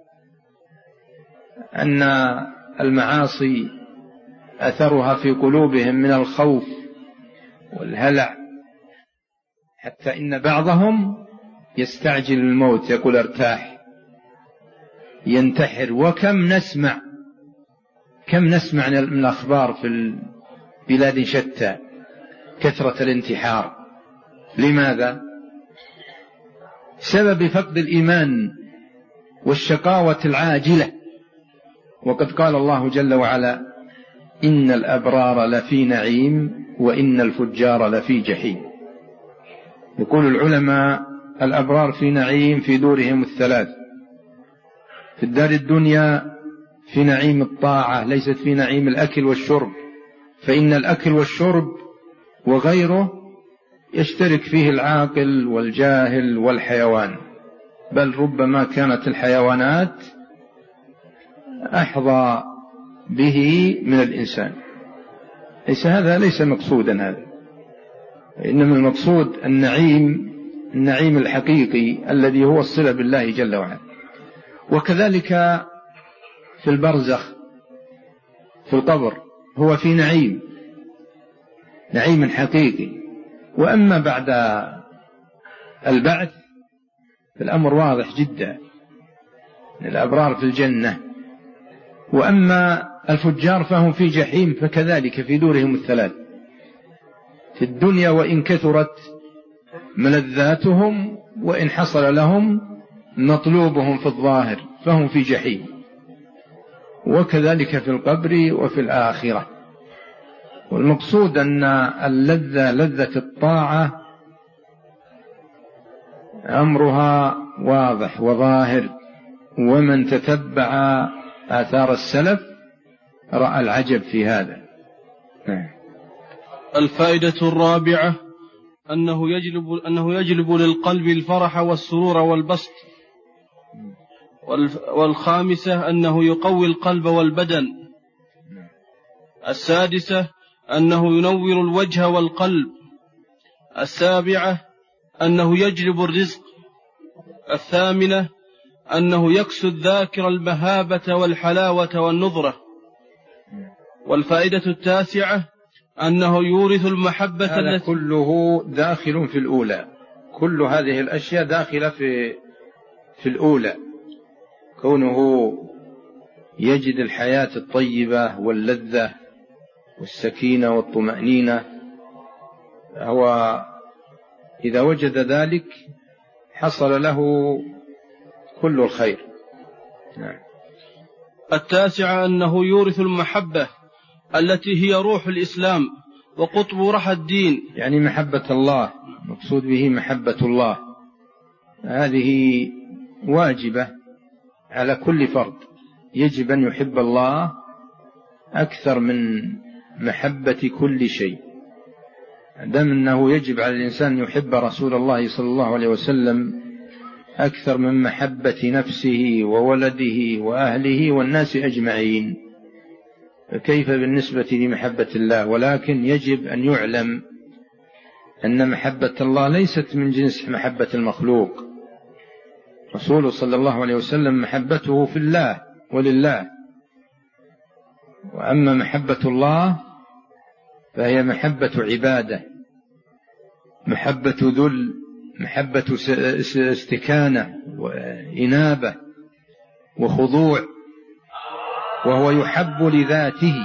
أن المعاصي أثرها في قلوبهم من الخوف والهلع، حتى إن بعضهم يستعجل الموت، يقول: ارتاح، ينتحر. وكم نسمع كم نسمع من الأخبار في بلاد شتى كثرة الانتحار. لماذا؟ سبب فقد الإيمان والشقاوة العاجلة. وقد قال الله جل وعلا: إن الأبرار لفي نعيم وإن الفجار لفي جحيم. يقول العلماء: الأبرار في نعيم في دورهم الثلاث، في الدار الدنيا في نعيم الطاعة، ليست في نعيم الأكل والشرب، فإن الأكل والشرب وغيره يشترك فيه العاقل والجاهل والحيوان، بل ربما كانت الحيوانات أحظى به من الإنسان. ليس هذا ليس مقصودا هذا، إنما المقصود النعيم النعيم الحقيقي الذي هو الصلة بالله جل وعلا. وكذلك في البرزخ في القبر هو في نعيم نعيم حقيقي. وأما بعد البعث فالأمر واضح جدا، الأبرار في الجنة، وأما الفجار فهم في جحيم، فكذلك في دورهم الثلاث في الدنيا، وإن كثرت ملذاتهم وإن حصل لهم مطلوبهم في الظاهر فهم في جحيم، وكذلك في القبر وفي الآخرة. والمقصود أن اللذة لذة الطاعة أمرها واضح وظاهر، ومن تتبع آثار السلف رأى العجب في هذا. الفائدة الرابعة أنه يجلب, أنه يجلب للقلب الفرح والسرور والبسط. والخامسة أنه يقوي القلب والبدن. السادسة أنه ينور الوجه والقلب. السابعة أنه يجلب الرزق. الثامنة أنه يكسو الذاكر المهابة والحلاوة والنظرة. والفائدة التاسعة أنه يورث المحبة. هذا التي كله داخل في الأولى، كل هذه الأشياء داخلة في في الأولى، كونه يجد الحياة الطيبة واللذة والسكينة والطمأنينة هو إذا وجد ذلك حصل له كل الخير. نعم. التاسع أنه يورث المحبة التي هي روح الإسلام وقطب رحى الدين، يعني محبة الله، مقصود به محبة الله، هذه واجبة على كل فرد، يجب أن يحب الله أكثر من محبة كل شيء، دام أنه يجب على الإنسان أن يحب رسول الله صلى الله عليه وسلم أكثر من محبة نفسه وولده وأهله والناس أجمعين، فكيف بالنسبة لمحبة الله؟ ولكن يجب أن يعلم أن محبة الله ليست من جنس محبة المخلوق. رسوله صلى الله عليه وسلم محبته في الله ولله، وأما محبة الله فهي محبة عبادة، محبة ذل، محبة استكانة وإنابة وخضوع، وهو يحب لذاته.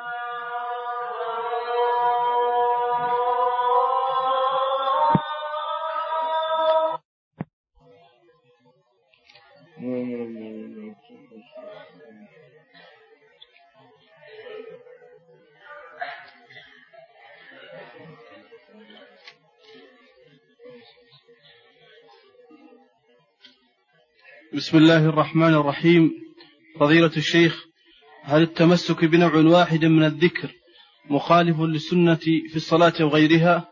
بسم الله الرحمن الرحيم. فضيلة الشيخ، هل التمسك بنوع واحد من الذكر مخالف للسنة في الصلاة وغيرها؟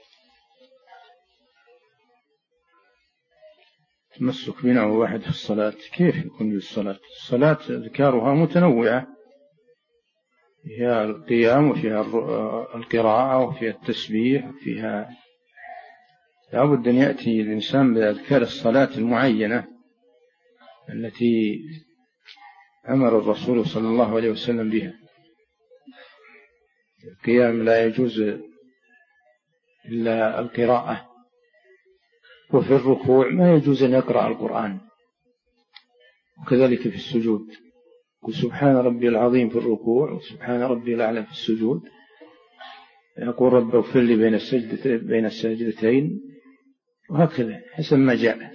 التمسك بنوع واحد في الصلاة كيف يكون للصلاة؟ الصلاة أذكارها متنوعة، فيها القيام وفيها القراءة وفيها التسبيح وفيها، لا بد أن يأتي الإنسان بأذكار الصلاة المعينة التي أمر الرسول صلى الله عليه وسلم بها. القيام لا يجوز إلا القراءة، وفي الركوع ما يجوز أن يقرأ القرآن، وكذلك في السجود، وسبحان ربي العظيم في الركوع وسبحان ربي الأعلى في السجود، يقول رب اغفر لي بين السجدتين بين السجدتين، وهكذا حسب ما جاء.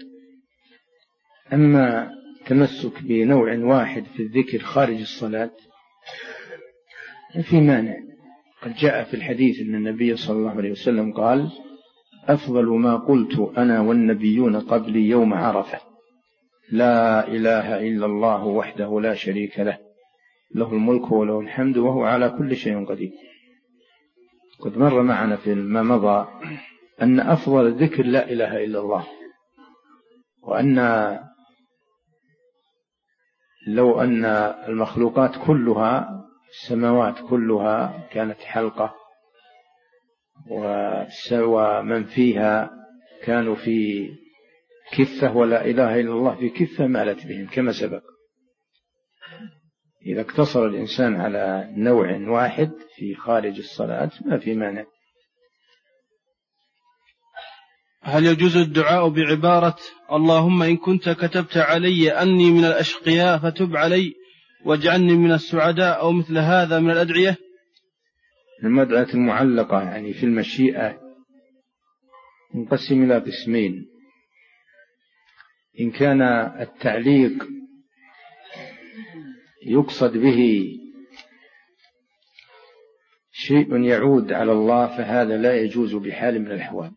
أما تمسك بنوع واحد في الذكر خارج الصلاة في مانع. قد جاء في الحديث أن النبي صلى الله عليه وسلم قال: أفضل ما قلت أنا والنبيون قبلي يوم عرفة، لا إله إلا الله وحده لا شريك له، له الملك وله الحمد وهو على كل شيء قدير. قد مر معنا في ما مضى أن أفضل الذكر لا إله إلا الله، وأن لو أن المخلوقات كلها، السماوات كلها كانت حلقة وسوى من فيها كانوا في كفة ولا إله إلا الله في كفة مالت بهم كما سبق. إذا اقتصر الإنسان على نوع واحد في خارج الصلاة ما في مانع. هل يجوز الدعاء بعبارة اللهم إن كنت كتبت علي أني من الأشقياء فتب علي واجعلني من السعداء، أو مثل هذا من الأدعية؟ المدعاة المعلقة يعني في المشيئة منقسم إلى قسمين. إن كان التعليق يقصد به شيء يعود على الله فهذا لا يجوز بحال من الأحوال،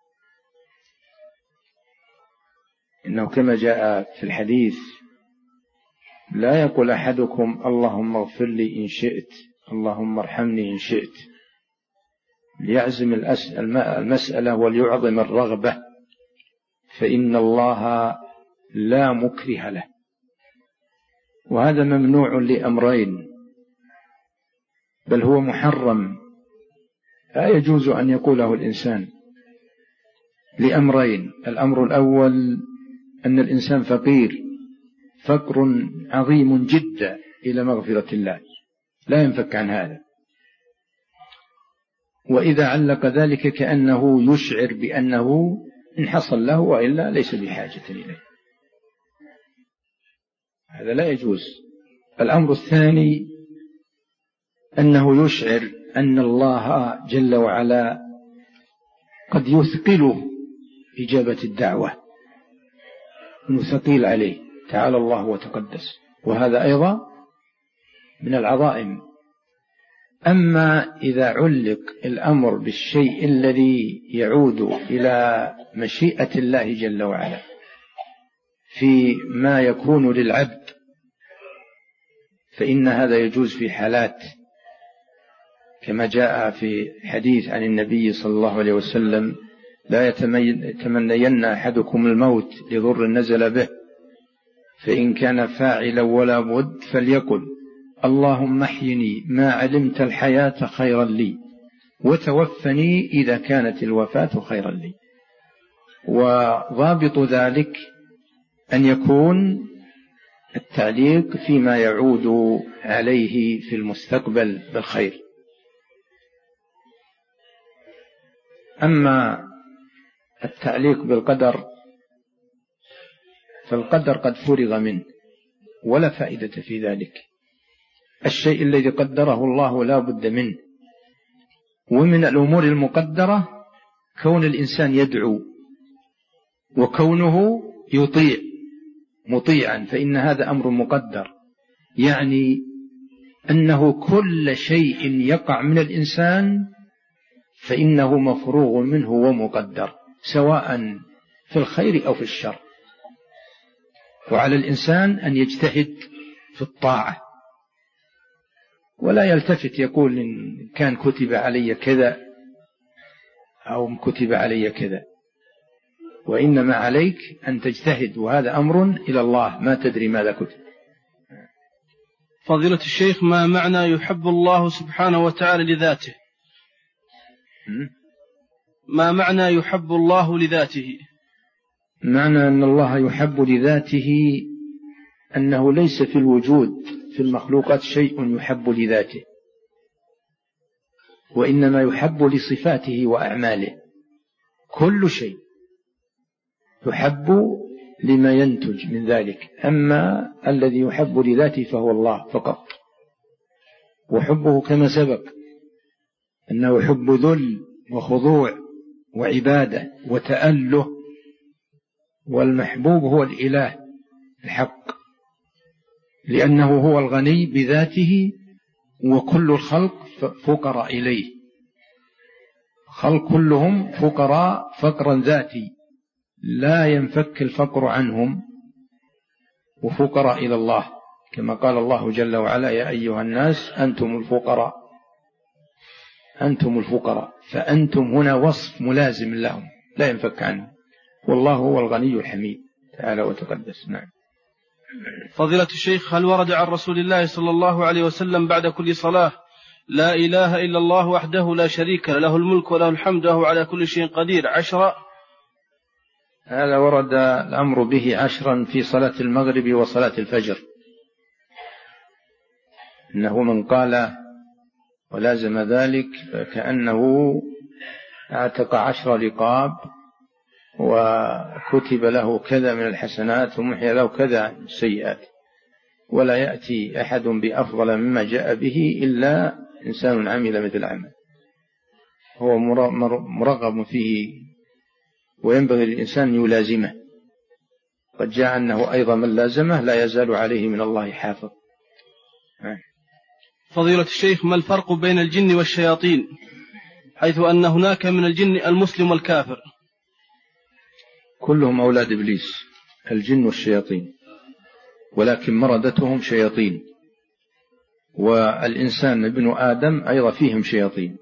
إنه كما جاء في الحديث: لا يقول أحدكم اللهم اغفر لي إن شئت، اللهم ارحمني إن شئت، ليعزم المسألة وليعظم الرغبة، فإن الله لا مكره له. وهذا ممنوع لأمرين، بل هو محرم، لا يجوز أن يقوله الإنسان لأمرين. الأمر الأول أن الإنسان فقير فقر عظيم جدا إلى مغفرة الله، لا ينفك عن هذا، وإذا علق ذلك كأنه يشعر بأنه إن حصل له وإلا ليس بحاجة إليه، هذا لا يجوز. الأمر الثاني أنه يشعر أن الله جل وعلا قد يثقله إجابة الدعوة، ثقيل عليه، تعالى الله وتقدس، وهذا أيضا من العظائم. أما إذا علق الأمر بالشيء الذي يعود إلى مشيئة الله جل وعلا في ما يكون للعبد، فإن هذا يجوز في حالات، كما جاء في حديث عن النبي صلى الله عليه وسلم: لا يتمنين أحدكم الموت لضر نزل به، فإن كان فاعلا ولا بد فليقل: اللهم احيني ما علمت الحياة خيرا لي، وتوفني إذا كانت الوفاة خيرا لي. وضابط ذلك أن يكون التعليق فيما يعود عليه في المستقبل بالخير. أما التعليق بالقدر فالقدر قد فرغ منه ولا فائدة في ذلك. الشيء الذي قدره الله لا بد منه. ومن الأمور المقدرة كون الإنسان يدعو، وكونه يطيع مطيعا، فإن هذا أمر مقدر، يعني أنه كل شيء يقع من الإنسان فإنه مفروغ منه ومقدر، سواء في الخير أو في الشر. وعلى الإنسان أن يجتهد في الطاعة، ولا يلتفت يقول إن كان كتب علي كذا أو كتب علي كذا، وإنما عليك أن تجتهد، وهذا أمر إلى الله، ما تدري ماذا كتب. فضيلة الشيخ، ما معنى يحب الله سبحانه وتعالى لذاته؟ ما معنى يحب الله لذاته؟ معنى أن الله يحب لذاته أنه ليس في الوجود في المخلوقات شيء يحب لذاته، وإنما يحب لصفاته وأعماله. كل شيء يحب لما ينتج من ذلك، أما الذي يحب لذاته فهو الله فقط. وحبه كما سبق أنه حب ذل وخضوع وعبادة وتأله، والمحبوب هو الإله الحق، لأنه هو الغني بذاته، وكل الخلق فقراء إليه. خلق كلهم فقراء فقرا ذاتي لا ينفك الفقر عنهم، وفقراء إلى الله، كما قال الله جل وعلا: يا أيها الناس أنتم الفقراء، أنتم الفقراء. فأنتم هنا وصف ملازم لهم لا ينفك عنه، والله هو الغني الحميد تعالى وتقدس. نعم. فضيلة الشيخ، هل ورد عن رسول الله صلى الله عليه وسلم بعد كل صلاة: لا إله إلا الله وحده لا شريك له، له الملك وله الحمد وهو على كل شيء قدير، عشرة؟ هذا ورد الأمر به عشرا في صلاة المغرب وصلاة الفجر، إنه من قال ولازم ذلك فكأنه اعتق عشر رقاب، وكتب له كذا من الحسنات ومحي له كذا من السيئات، ولا يأتي أحد بأفضل مما جاء به إلا إنسان عمل مثل عمل، هو مرغب فيه، وينبغي للإنسان يلازمه. قد جاء أنه أيضا من لازمه لا يزال عليه من الله حافظ. فضيلة الشيخ، ما الفرق بين الجن والشياطين، حيث أن هناك من الجن المسلم والكافر؟ كلهم أولاد إبليس، الجن والشياطين، ولكن مردتهم شياطين، والإنسان ابن آدم أيضا فيهم شياطين،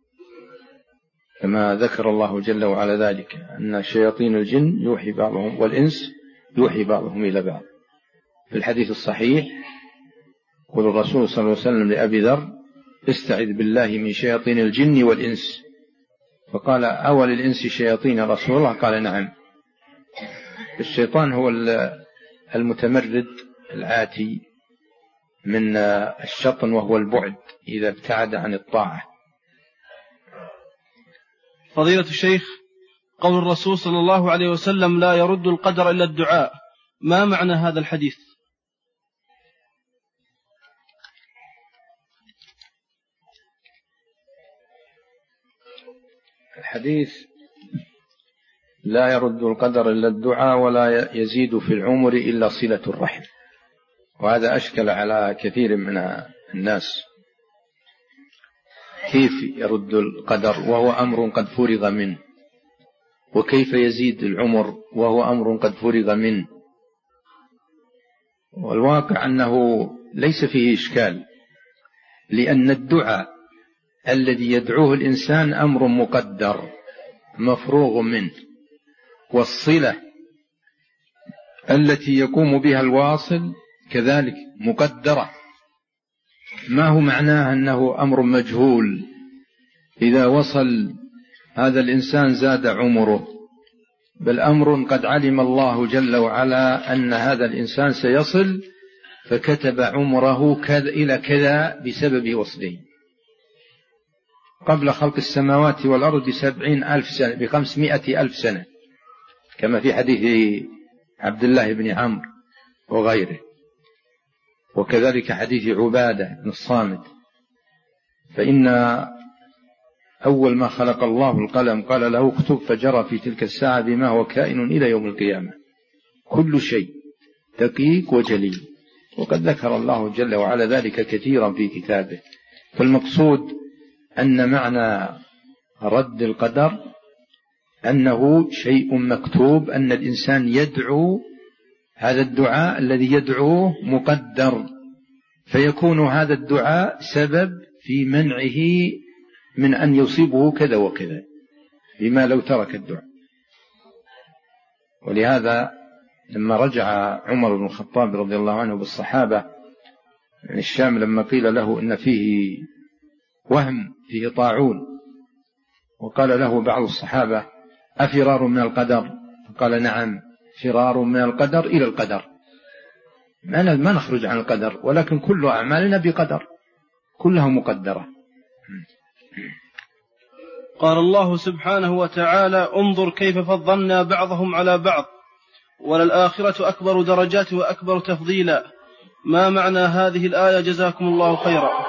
كما ذكر الله جل وعلا ذلك، أن شياطين الجن يوحي بعضهم والإنس يوحي بعضهم إلى بعض. في الحديث الصحيح قال الرسول صلى الله عليه وسلم لأبي ذر: استعذ بالله من شياطين الجن والإنس. فقال: أول الإنس شياطين رسول الله؟ قال: نعم. الشيطان هو المتمرد العاتي من الشطن، وهو البعد إذا ابتعد عن الطاعة. فضيلة الشيخ، قول الرسول صلى الله عليه وسلم: لا يرد القدر إلا الدعاء، ما معنى هذا الحديث؟ الحديث لا يرد القدر إلا الدعاء، ولا يزيد في العمر إلا صلة الرحم. وهذا أشكل على كثير من الناس، كيف يرد القدر وهو أمر قد فرغ منه، وكيف يزيد العمر وهو أمر قد فرغ منه. والواقع أنه ليس فيه إشكال، لأن الدعاء الذي يدعوه الإنسان أمر مقدر مفروغ منه، والصلة التي يقوم بها الواصل كذلك مقدرة. ما هو معناه أنه أمر مجهول، إذا وصل هذا الإنسان زاد عمره، بل أمر قد علم الله جل وعلا أن هذا الإنسان سيصل، فكتب عمره كذا إلى كذا بسبب وصله قبل خلق السماوات والأرض بسبعين ألف سنة، بخمسمائة ألف سنة، كما في حديث عبد الله بن عمرو وغيره، وكذلك حديث عبادة بن الصامت. فإن أول ما خلق الله القلم قال له اكتب، فجرى في تلك الساعة بما هو كائن إلى يوم القيامة، كل شيء دقيق وجلي، وقد ذكر الله جل وعلا ذلك كثيرا في كتابه. فالمقصود أن معنى رد القدر أنه شيء مكتوب، أن الإنسان يدعو، هذا الدعاء الذي يدعوه مقدر، فيكون هذا الدعاء سبب في منعه من أن يصيبه كذا وكذا، بما لو ترك الدعاء. ولهذا لما رجع عمر بن الخطاب رضي الله عنه بالصحابة من الشام، لما قيل له إن فيه وهم، فيه طاعون، وقال له بعض الصحابة أفرار من القدر؟ فقال نعم، فرار من القدر إلى القدر، ما نخرج عن القدر، ولكن كل أعمالنا بقدر، كلها مقدرة. قال الله سبحانه وتعالى انظر كيف فضلنا بعضهم على بعض وللآخرة أكبر درجات وأكبر تفضيلا. ما معنى هذه الآية جزاكم الله خيرا؟